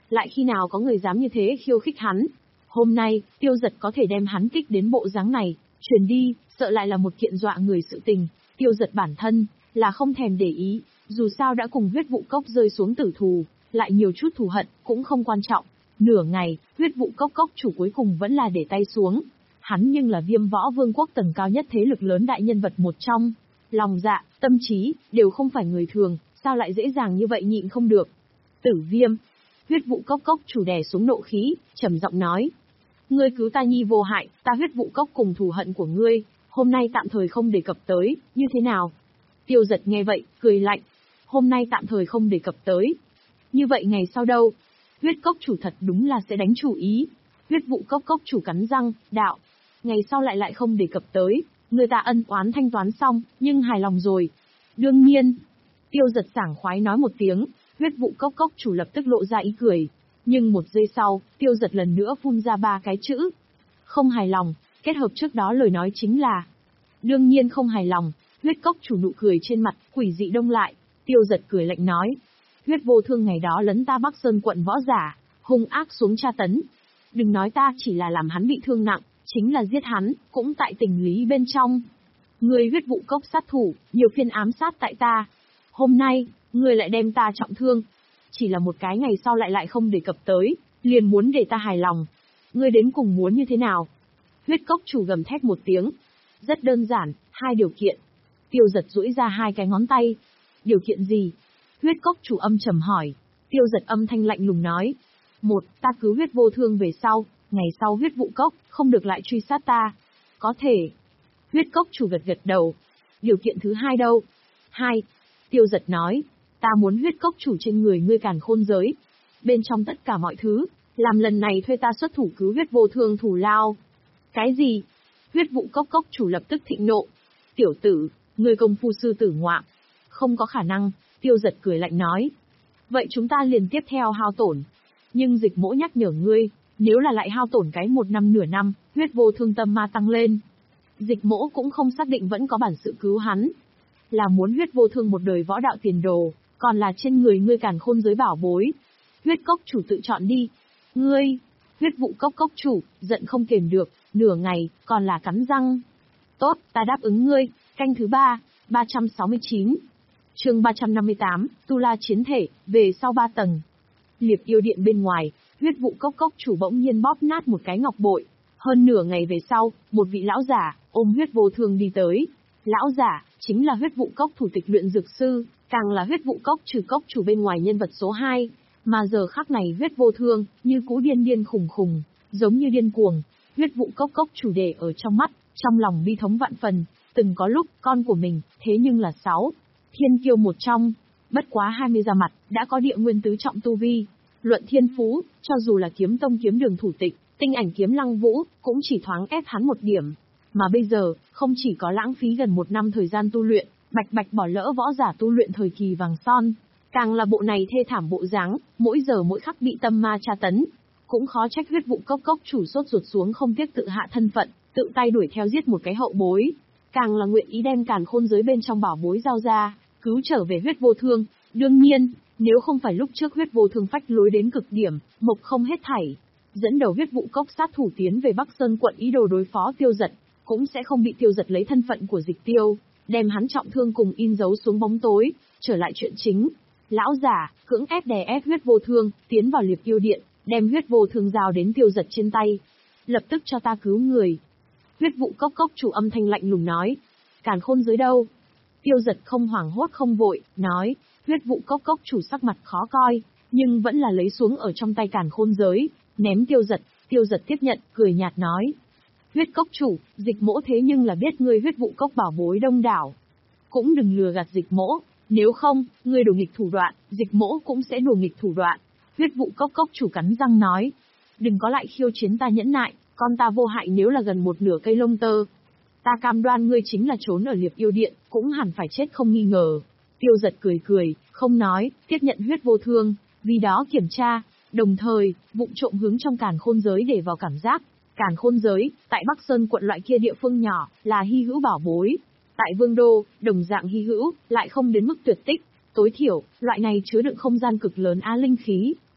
lại khi nào có người dám như thế khiêu khích hắn. Hôm nay, Tiêu Giật có thể đem hắn kích đến bộ dáng này, truyền đi, sợ lại là một kiện dọa người sự tình. Tiêu Giật bản thân, là không thèm để ý, dù sao đã cùng huyết vụ cốc rơi xuống tử thù, lại nhiều chút thù hận, cũng không quan trọng. Nửa ngày, huyết vụ cốc cốc chủ cuối cùng vẫn là để tay xuống. Hắn nhưng là Viêm Võ Vương quốc tầng cao nhất thế lực lớn đại nhân vật một trong. Lòng dạ, tâm trí, đều không phải người thường, sao lại dễ dàng như vậy nhịn không được. Tử Viêm, huyết vụ cốc cốc chủ đè xuống nộ khí, trầm giọng nói. Ngươi cứu ta nhi vô hại, ta huyết vụ cốc cùng thù hận của ngươi, hôm nay tạm thời không đề cập tới, như thế nào? Tiêu Giật nghe vậy, cười lạnh. Hôm nay tạm thời không đề cập tới. Như vậy ngày sau đâu? Huyết cốc chủ thật đúng là sẽ đánh chủ ý. Huyết vụ cốc cốc chủ cắn răng, đạo. Ngày sau lại lại không đề cập tới, người ta ân oán thanh toán xong, nhưng hài lòng rồi. Đương nhiên. Tiêu Giật sảng khoái nói một tiếng, huyết vụ cốc cốc chủ lập tức lộ ra ý cười. Nhưng một giây sau, Tiêu Giật lần nữa phun ra ba cái chữ. Không hài lòng, kết hợp trước đó lời nói chính là. Đương nhiên không hài lòng, huyết cốc chủ nụ cười trên mặt, quỷ dị đông lại. Tiêu Giật cười lạnh nói. Huyết vô thương ngày đó lấn ta Bắc Sơn quận võ giả, hung ác xuống tra tấn. Đừng nói ta chỉ là làm hắn bị thương nặng, chính là giết hắn, cũng tại tình lý bên trong. Người huyết vụ cốc sát thủ, nhiều phiên ám sát tại ta. Hôm nay, người lại đem ta trọng thương. Chỉ là một cái ngày sau lại lại không đề cập tới, liền muốn để ta hài lòng. Ngươi đến cùng muốn như thế nào? Huyết cốc chủ gầm thét một tiếng. Rất đơn giản, hai điều kiện. Tiêu Giật duỗi ra hai cái ngón tay. Điều kiện gì? Huyết cốc chủ âm trầm hỏi. Tiêu Giật âm thanh lạnh lùng nói. Một, ta cứu huyết vô thương về sau, ngày sau huyết vụ cốc, không được lại truy sát ta. Có thể. Huyết cốc chủ gật gật đầu. Điều kiện thứ hai đâu? Hai. Tiêu Giật nói. Ta muốn huyết cốc chủ trên người ngươi càn khôn giới. Bên trong tất cả mọi thứ, làm lần này thuê ta xuất thủ cứu huyết vô thương thủ lao. Cái gì? Huyết vụ cốc cốc chủ lập tức thịnh nộ. Tiểu tử, ngươi công phu sư tử ngoạm. Không có khả năng, Tiêu Giật cười lạnh nói. Vậy chúng ta liền tiếp theo hao tổn. Nhưng dịch mỗ nhắc nhở ngươi, nếu là lại hao tổn cái một năm nửa năm, huyết vô thương tâm ma tăng lên. Dịch mỗ cũng không xác định vẫn có bản sự cứu hắn. Là muốn huyết vô thương một đời võ đạo tiền đồ, còn là trên người ngươi càn khôn giới bảo bối. Huyết cốc chủ tự chọn đi. Ngươi, huyết vụ cốc cốc chủ, giận không kềm được, nửa ngày, còn là cắn răng. Tốt, ta đáp ứng ngươi, canh thứ ba, ba trăm sáu mươi chín. Chương ba trăm năm mươi tám, Tu La chiến thể, về sau ba tầng. Liệp yêu điện bên ngoài, huyết vụ cốc cốc chủ bỗng nhiên bóp nát một cái ngọc bội. Hơn nửa ngày về sau, một vị lão giả, ôm huyết vô thương đi tới. Lão giả, chính là huyết vụ cốc thủ tịch luyện dược sư, càng là huyết vụ cốc trừ cốc chủ bên ngoài nhân vật số hai. Mà giờ khắc này huyết vô thương, như cũ điên điên khùng khùng, giống như điên cuồng. Huyết vụ cốc cốc chủ để ở trong mắt, trong lòng bi thống vạn phần. Từng có lúc, con của mình, thế nhưng là sáu. Thiên kiêu một trong, bất quá hai mươi ra mặt, đã có địa nguyên tứ trọng tu vi. Luận thiên phú, cho dù là kiếm tông kiếm đường thủ tịch, tinh ảnh kiếm lăng vũ, cũng chỉ thoáng ép hắn một điểm. Mà bây giờ, không chỉ có lãng phí gần một năm thời gian tu luyện, bạch bạch bỏ lỡ võ giả tu luyện thời kỳ vàng son. Càng là bộ này thê thảm bộ dáng, mỗi giờ mỗi khắc bị tâm ma tra tấn. Cũng khó trách huyết vụ cốc cốc chủ sốt ruột xuống không tiếc tự hạ thân phận, tự tay đuổi theo giết một cái hậu bối. Càng là nguyện ý đem càn khôn giới bên trong bảo bối giao ra, cứu trở về huyết vô thương. Đương nhiên, nếu không phải lúc trước huyết vô thương phách lối đến cực điểm, mộc không hết thảy, dẫn đầu huyết vụ cốc sát thủ tiến về Bắc Sơn quận ý đồ đối phó Tiêu Giật, cũng sẽ không bị Tiêu Giật lấy thân phận của Dịch Tiêu, đem hắn trọng thương cùng in dấu xuống bóng tối. Trở lại chuyện chính, lão giả cưỡng ép đè ép huyết vô thương tiến vào liệp yêu điện, đem huyết vô thương giao đến Tiêu Giật trên tay. Lập tức cho ta cứu người. Huyết vụ cốc cốc chủ âm thanh lạnh lùng nói. Càn khôn giới đâu? Tiêu Giật không hoảng hốt không vội, nói. Huyết vụ cốc cốc chủ sắc mặt khó coi, nhưng vẫn là lấy xuống ở trong tay càn khôn giới, ném Tiêu Giật. Tiêu Giật tiếp nhận, cười nhạt nói. Huyết cốc chủ, dịch mỗ thế nhưng là biết ngươi huyết vụ cốc bảo bối đông đảo. Cũng đừng lừa gạt dịch mỗ, nếu không, ngươi đùa nghịch thủ đoạn, dịch mỗ cũng sẽ đùa nghịch thủ đoạn. Huyết vụ cốc cốc chủ cắn răng nói. Đừng có lại khiêu chiến ta nhẫn nại, con ta vô hại nếu là gần một nửa cây lông tơ. Ta cam đoan ngươi chính là trốn ở liệp yêu điện, cũng hẳn phải chết không nghi ngờ. Tiêu Giật cười cười, không nói, tiếp nhận huyết vô thương, vì đó kiểm tra, đồng thời, vụng trộm hướng trong càn khôn giới để vào cảm giác. Càn khôn giới, tại Bắc Sơn quận loại kia địa phương nhỏ, là hy hữu bảo bối. Tại Vương Đô, đồng dạng hy hữu, lại không đến mức tuyệt tích. Tối thiểu, loại này chứa đựng không gian cực lớn á linh khí,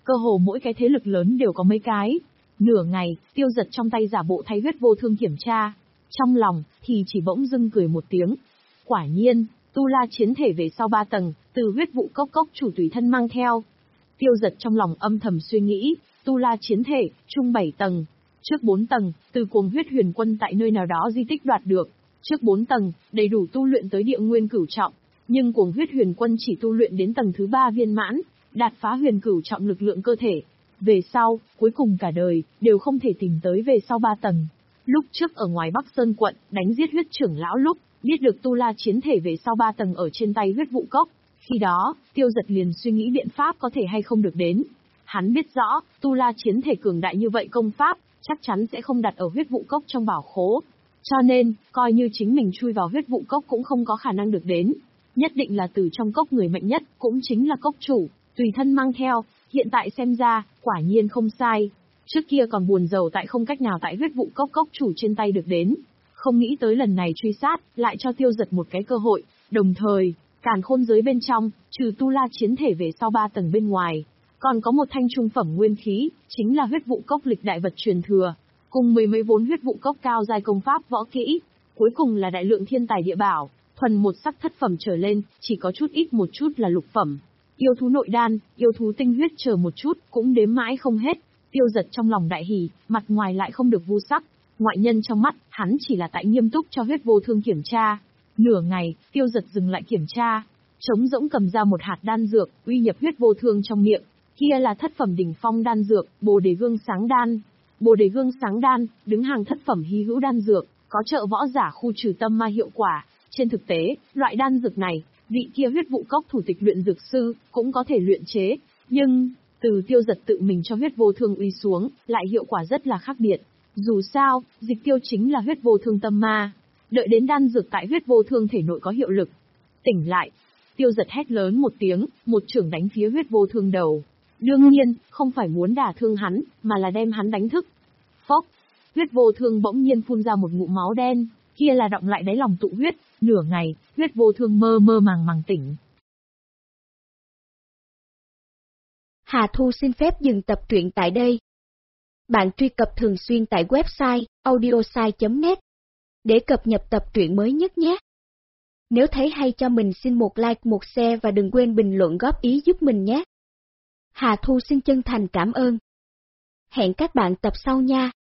cơ hồ mỗi cái thế lực lớn đều có mấy cái. Nửa ngày, Tiêu Giật trong tay giả bộ thay huyết vô thương kiểm tra. Trong lòng, thì chỉ bỗng dưng cười một tiếng. Quả nhiên, tu la chiến thể về sau ba tầng, từ huyết vụ cốc cốc chủ tùy thân mang theo. Tiêu Giật trong lòng âm thầm suy nghĩ, tu la chiến thể, chung bảy tầng. Trước bốn tầng, từ cuồng huyết huyền quân tại nơi nào đó di tích đoạt được. Trước bốn tầng, đầy đủ tu luyện tới địa nguyên cửu trọng. Nhưng cuồng huyết huyền quân chỉ tu luyện đến tầng thứ ba viên mãn, đạt phá huyền cửu trọng lực lượng cơ thể. Về sau, cuối cùng cả đời, đều không thể tìm tới về sau ba tầng. Lúc trước ở ngoài Bắc Sơn quận, đánh giết huyết trưởng lão lúc, biết được tu la chiến thể về sau ba tầng ở trên tay huyết vụ cốc. Khi đó, Tiêu Giật liền suy nghĩ biện pháp có thể hay không được đến. Hắn biết rõ, tu la chiến thể cường đại như vậy công pháp, chắc chắn sẽ không đặt ở huyết vụ cốc trong bảo khố. Cho nên, coi như chính mình chui vào huyết vụ cốc cũng không có khả năng được đến. Nhất định là từ trong cốc người mạnh nhất, cũng chính là cốc chủ, tùy thân mang theo, hiện tại xem ra, quả nhiên không sai. Trước kia còn buồn rầu tại không cách nào tại huyết vụ cốc cốc chủ trên tay được đến. Không nghĩ tới lần này truy sát, lại cho Tiêu Giật một cái cơ hội, đồng thời, càn khôn giới bên trong, trừ tu la chiến thể về sau ba tầng bên ngoài, còn có một thanh trung phẩm nguyên khí, chính là huyết vụ cốc lịch đại vật truyền thừa, cùng mười mấy vốn huyết vụ cốc cao giai công pháp võ kỹ, cuối cùng là đại lượng thiên tài địa bảo, thuần một sắc thất phẩm trở lên, chỉ có chút ít một chút là lục phẩm. Yêu thú nội đan, yêu thú tinh huyết chờ một chút, cũng đếm mãi không hết. Tiêu Giật trong lòng đại hỉ, mặt ngoài lại không được vu sắc. Ngoại nhân trong mắt, hắn chỉ là tại nghiêm túc cho huyết vô thương kiểm tra. Nửa ngày, Tiêu Giật dừng lại kiểm tra. Trống rỗng cầm ra một hạt đan dược, uy nhập huyết vô thương trong miệng. Kia là thất phẩm đỉnh phong đan dược, Bồ Đề Gương Sáng Đan. Bồ Đề Gương Sáng Đan, đứng hàng thất phẩm hy hữu đan dược, có trợ võ giả khu trừ tâm ma hiệu quả. Trên thực tế, loại đan dược này, vị kia huyết vụ cốc thủ tịch luyện dược sư, cũng có thể luyện chế. Nhưng, từ Tiêu Giật tự mình cho huyết vô thương uy xuống, lại hiệu quả rất là khác biệt. Dù sao, dịch tiêu chính là huyết vô thương tâm ma. Đợi đến đan dược tại huyết vô thương thể nội có hiệu lực. Tỉnh lại. Tiêu Giật hét lớn một tiếng, một chưởng đánh phía huyết vô thương đầu. Đương nhiên, không phải muốn đả thương hắn, mà là đem hắn đánh thức. Phốc. Huyết vô thương bỗng nhiên phun ra một ngụm máu đen, kia là đọng lại đáy lòng tụ huyết. Nửa ngày, huyết vô thương mơ mơ màng màng tỉnh. Hà Thu xin phép dừng tập truyện tại đây. Bạn truy cập thường xuyên tại website audiosai chấm net để cập nhật tập truyện mới nhất nhé. Nếu thấy hay cho mình xin một like, một share và đừng quên bình luận góp ý giúp mình nhé. Hà Thu xin chân thành cảm ơn. Hẹn các bạn tập sau nha.